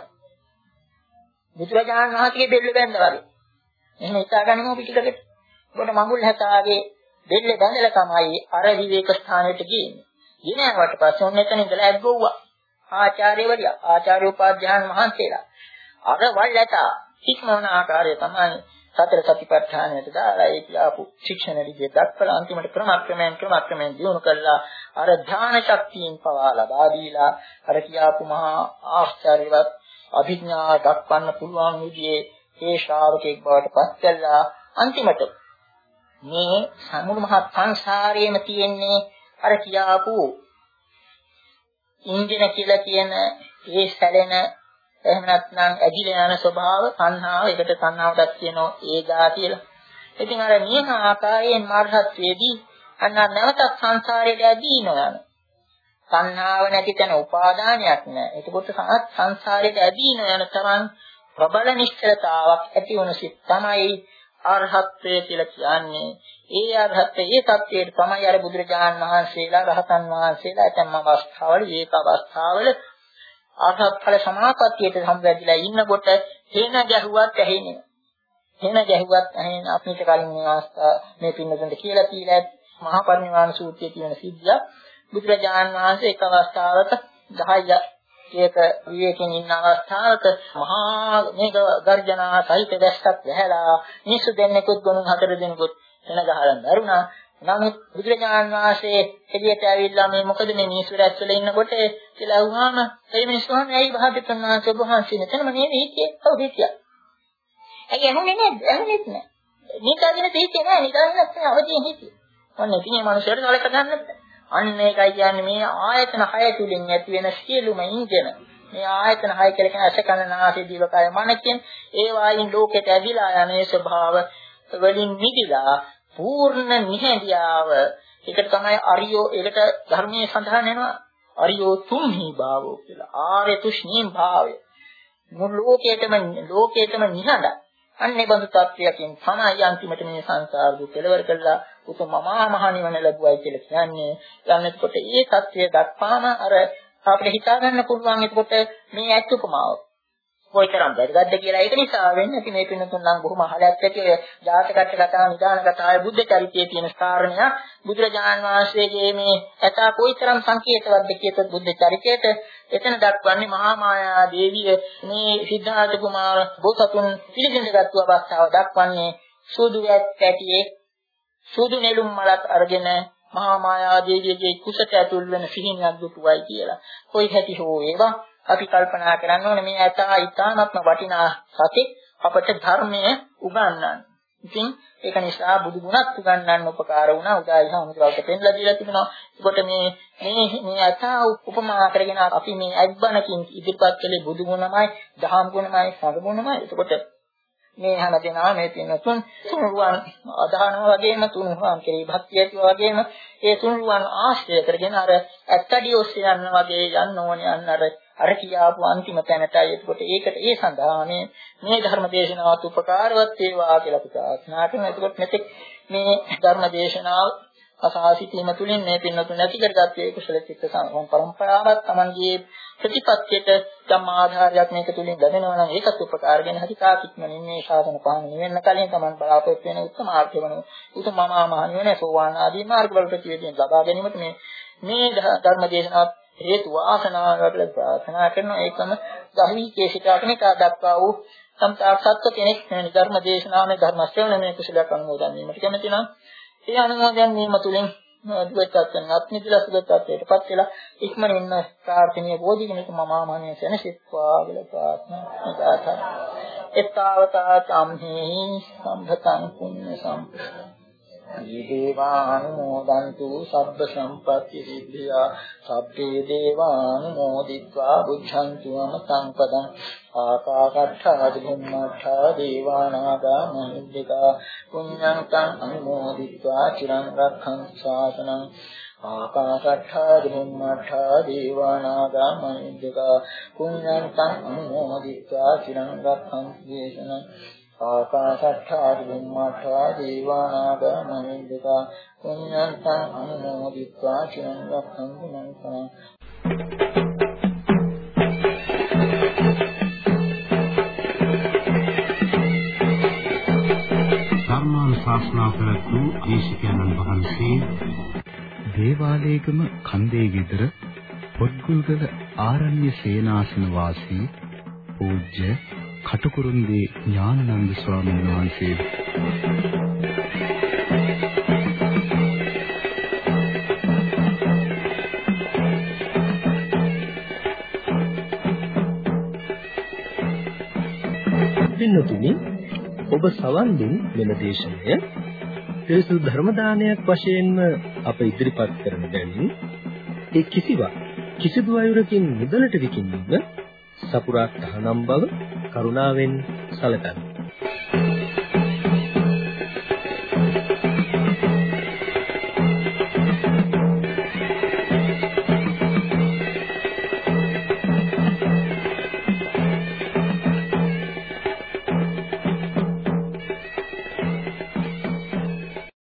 බුදුරජාණන් වහන්සේගේ බෙල්ල බැඳලා වගේ. එහෙම හිතාගන්නම පිටිකට. ඒකට මඟුල් ලතාවේ බෙල්ල බැඳලා තමයි අර විවේක ස්ථානයට ගියේ. ඊනවට පස්සේ ඔන්න එතන ඉඳලා ඇද්ගොව්වා. ආචාර්යවරියා ආචාර්ය උපාධ්‍යාන මහන්සියලා. අර වල්ලතා හික්මවන ආකාරය තමයි සතර සතිපට්ඨානයට දාලා ඒ කියපු ශික්ෂණ විදිය දක්වලා අන්තිමට ක්‍රමක්‍රමයෙන් ක්‍රමක්‍රමයෙන් දියුණු කළා අර ධාන ශක්තියෙන් පවා ලබා දීලා අර කියපු මහා ආශ්චර්යවත් අභිඥා දක්වන්න පුළුවන් විදිහේ ඒ ශ්‍රාවකෙක් බවට පත් කළා. අන්තිමට මේ සමුළු මහත් සංසාරයේම තියෙන්නේ අර කියපු ඉන්දින කියලා කියන ඒ සැලෙන එහෙම නැත්නම් ඇදිලා යන ස්වභාව සංහාව එකට සංහාවටත් කියනවා ඒගා කියලා. ඉතින් අර නියම ආකාරයෙන් මාර්ගත්වයේදී අන්න නැවතත් සංසාරයට ඇදී නොයන. සංහාව නැති තැන උපාදානයක් නැහැ. එතකොට සංසාරයට ඇදී නොයන තරම් ප්‍රබල නිශ්චලතාවක් ඇති වුණ සිත් තමයි අරහත්ත්වය කියලා කියන්නේ. ඒ අරහත්ත්වයේ තත්ත්වයට තමයි අර බුදුරජාණන් වහන්සේලා රහතන් වහන්සේලා ඇතැම් අවස්ථාවල ඒක අවස්ථාවල අරහත් ඵල සමාපත්තියට සම්බන්ධලා ඉන්නකොට හේන ගැහුවත් ඇහෙන්නේ. හේන ගැහුවත් ඇහෙන අපිට කලින් මේ අවස්ථාව මේ පින්නතුන්ට කියලා තියලා මහා පරිනිර්වාණ සූත්‍රයේ තියෙන සිද්ධිය බුදුරජාණන් වහන්සේ එක් අවස්ථාවක දහය ඒක විවේකයෙන් ඉන්න අවස්ථාවක මහා මේක ගර්ජනා සහිත දැස්සක් වැහැලා මිනිස්සු දෙන්නෙකුත් ගොනුන් හතර දෙනෙකුත් එන ගහලා දරුණා. නමුත් බුදුරජාණන් වහන්සේ එළියට ඇවිල්ලා මේ මොකද මේ මිනිස්සු රැස්වල ඉන්නකොට කියලා වුණාම ඒ මිනිස්සු අහන්නේ ඇයි භාග්‍යවතුන් වහන්සේ ඔබ වහන්සේ මෙතනම නේද හිටියේ? ඔව් හිටියා. ඇයි ඇහුනේ නේද? ඇහුනේත් නෑ. නිකාගෙන හිටියේ නෑ. නිකාගෙන නැත්නම් අවදියෙන් හිටියේ. ඔන්න ඉතින් මේ මිනිස්සුන්ට සලක ගන්නත් අන්න ඒකයි කියන්නේ මේ ආයතන හය තුලින් ඇති වෙන සියලුම ඉන්ජන මේ ආයතන හය කියලා කියන අසකන නාසය දිවකය මන කියන ඒ වයින් ලෝකෙට ඇදිලා යන ඒ ස්වභාව වලින් මිදිලා පූර්ණ නිහඬියාව ඒකට තමයි අරියෝ ඒකට ධර්මයේ සඳහන් වෙනවා අරියෝ තුන්හි භාවෝ කියලා ආර්ය තුෂ්ණීම් භාවය මුළු ලෝකයටම ලෝකයටම නිහඬ අන්නේ බඳු තත්වයකින් තමයි අන්තිමට මේ සංසාර දුක කෙලවර කළා උතුම් මහා මහ නිවන ලැබුවයි කියලා කියන්නේ. දැන් එතකොට ඒ தත්ත්වය දක්වාම අර අපිට හිතා ගන්න පුළුවන් එතකොට මේ ඇත්ත උපමාව. කොයිතරම් වැදගත්ද කියලා ඒක නිසා වෙන්නේ. ඉතින් මේ පින්නතුන් නම් බොහොම අහලත් ඇති ඔය ජාතකත් කතා නිදාන කතාවේ බුද්ධ චරිතයේ තියෙන කාරණය බුදුරජාණන් වහන්සේගේ මේ ඇතා කොයිතරම් සංකේතවත්ද කියතොත් බුද්ධ චරිතයට එතන දක්වන්නේ මහා මායා දේවිය මේ සිද්ධාර්ථ කුමාර බෝසතුන් පිළිසිඳගත්තු අවස්ථාව දක්වන්නේ සුදු වැට්ටියේ සුදු නෙළුම් මලක් අරගෙන මහා මායා දේවියගේ කුසට ඇතුල් වෙන සිහිනයක් දුටුවයි කියලා. කොයි හැටි හෝ ඒවා අපි කල්පනා කරන්න ඕනේ මේ ඇතා ඊ타ත්ම වටිනා සතෙක් අපට ධර්මයේ උගන්වන්න. ඉතින් ඒක නිසා බුදු ගුණත් උගන්වන්න උපකාර වුණා. උදායි හමුදුරට පෙන්ලා දීලා තිබෙනවා. ඒකට මේ මේ මේ ඇතා උපමා කරගෙන අපි මේ අයිබ්බනකින් ඉදිරිපත් කළේ බුදු ගුණමයි, දහම් ගුණමයි, සංඝ ගුණමයි. එතකොට මේ හැම දෙනා මේ තියෙන තුන් තුනුරුවන් අදහනවා වගේම තුනුරුවන් කෙරෙහි භක්තිය ඇතිව වගේම ඒ තුනුරුවන් ආශ්‍රය කරගෙන අර ඇත්තඩිය ඔස්සේ යන වගේ යන්න ඕනේ අන්න අර අර කියාපු අන්තිම තැනටයි. එතකොට ඒකට ඒ සඳහා මේ මේ ධර්ම දේශනාවත් උපකාරවත් වේවා කියලා අපි ප්‍රාර්ථනා කරනවා. එතකොට මෙතෙක් මේ ධර්ම දේශනාව අසා සිටීම තුළින් මේ පින්නතුන් නැති කරගත්තේ කුසල චිත්ත සම්පන්න පරම්පරාවක් Tamanගේ ප්‍රතිපත්තියට ධම්ම ආධාරයක් මේක තුළින් ලැබෙනවා නම් ඒකත් උපකාරගෙන හිතාකිටමනින් මේ ශාසන පහන නිවෙන්න කලින් Taman බලාපොරොත්තු වෙන උත්තම ආර්ථ වෙන උතුම් මහා මහණියනේ සෝවාන් ආදී මාර්ගවල ප්‍රතිවේදීන් ලබා ගැනීමට මේ මේ ධර්ම දේශනාවත් හේතු වාසනාවකට ප්‍රාර්ථනා කරනවා. ඒකම ගහවි කේශිකාකනික දක්වා වූ සම්ප්‍රාප්ත සත්ව කෙනෙක් මේ ධර්ම දේශනාවේ ධර්ම ශ්‍රවණය කුසලයක් අනුමෝදන් වීමට කැමති නම් ඒ අනුමෝදන් වීම තුළින් දුක්ඛත්වයෙන් අත්මිදලා සුගතත්වයටපත් වෙලා ඉක්මනින්ම ප්‍රාර්ථනීය බෝධිගණික මමාමහණේ සෙනසිට්වා කියලා ප්‍රාර්ථනා කරනවා. එත්තාවතා සම්හි සම්භතං පුඤ්ඤ සම්පතං දේවානුමෝදන්තු සබ්බ සම්පත්ති සිද්ධියා සබ්බේ දේවානුමෝදිत्वा බුද්ධන්තු අමතං පදං ආකාශට්ඨා බුම්මඨා දේවානාගා මහිද්దికා පුඤ්ඤං තං අනුමෝදිत्वा චිරං රක්ඛන්තු ශාසනං ආකාශට්ඨා බුම්මඨා දේවානාගා මහිද්దికා පුඤ්ඤං තං අනුමෝදිत्वा චිරං රක්ඛන්තු දේශනං ආකාශට්ඨා බුම්මඨා දේවානාගා මහිද්దికා පුඤ්ඤං තං අනුමෝදිत्वा චිරං රක්ඛන්තු මං සමා ශාස්ත්‍රා කරතු දේශකයන්න් වහන්සේ දේවාලේගම කන්දේ විතර පොත්ගුල්ගල ආරණ්‍ය සේනාසන වාසී පූජ්‍ය කටුකුරුන්දී ඥානানন্দ ස්වාමීන් වහන්සේ පින්නතුනි ඔබ සවන් දුන් මෙම දේශනය පිරිසුදු ධර්ම දානයක් වශයෙන්ම අප ඉදිරිපත් කරන බැවින් ඒ කිසිවක් කිසිදු අයුරකින් මුදලට විකිණීම සපුරා තහනම් බව කරුණාවෙන් සැලකන්න.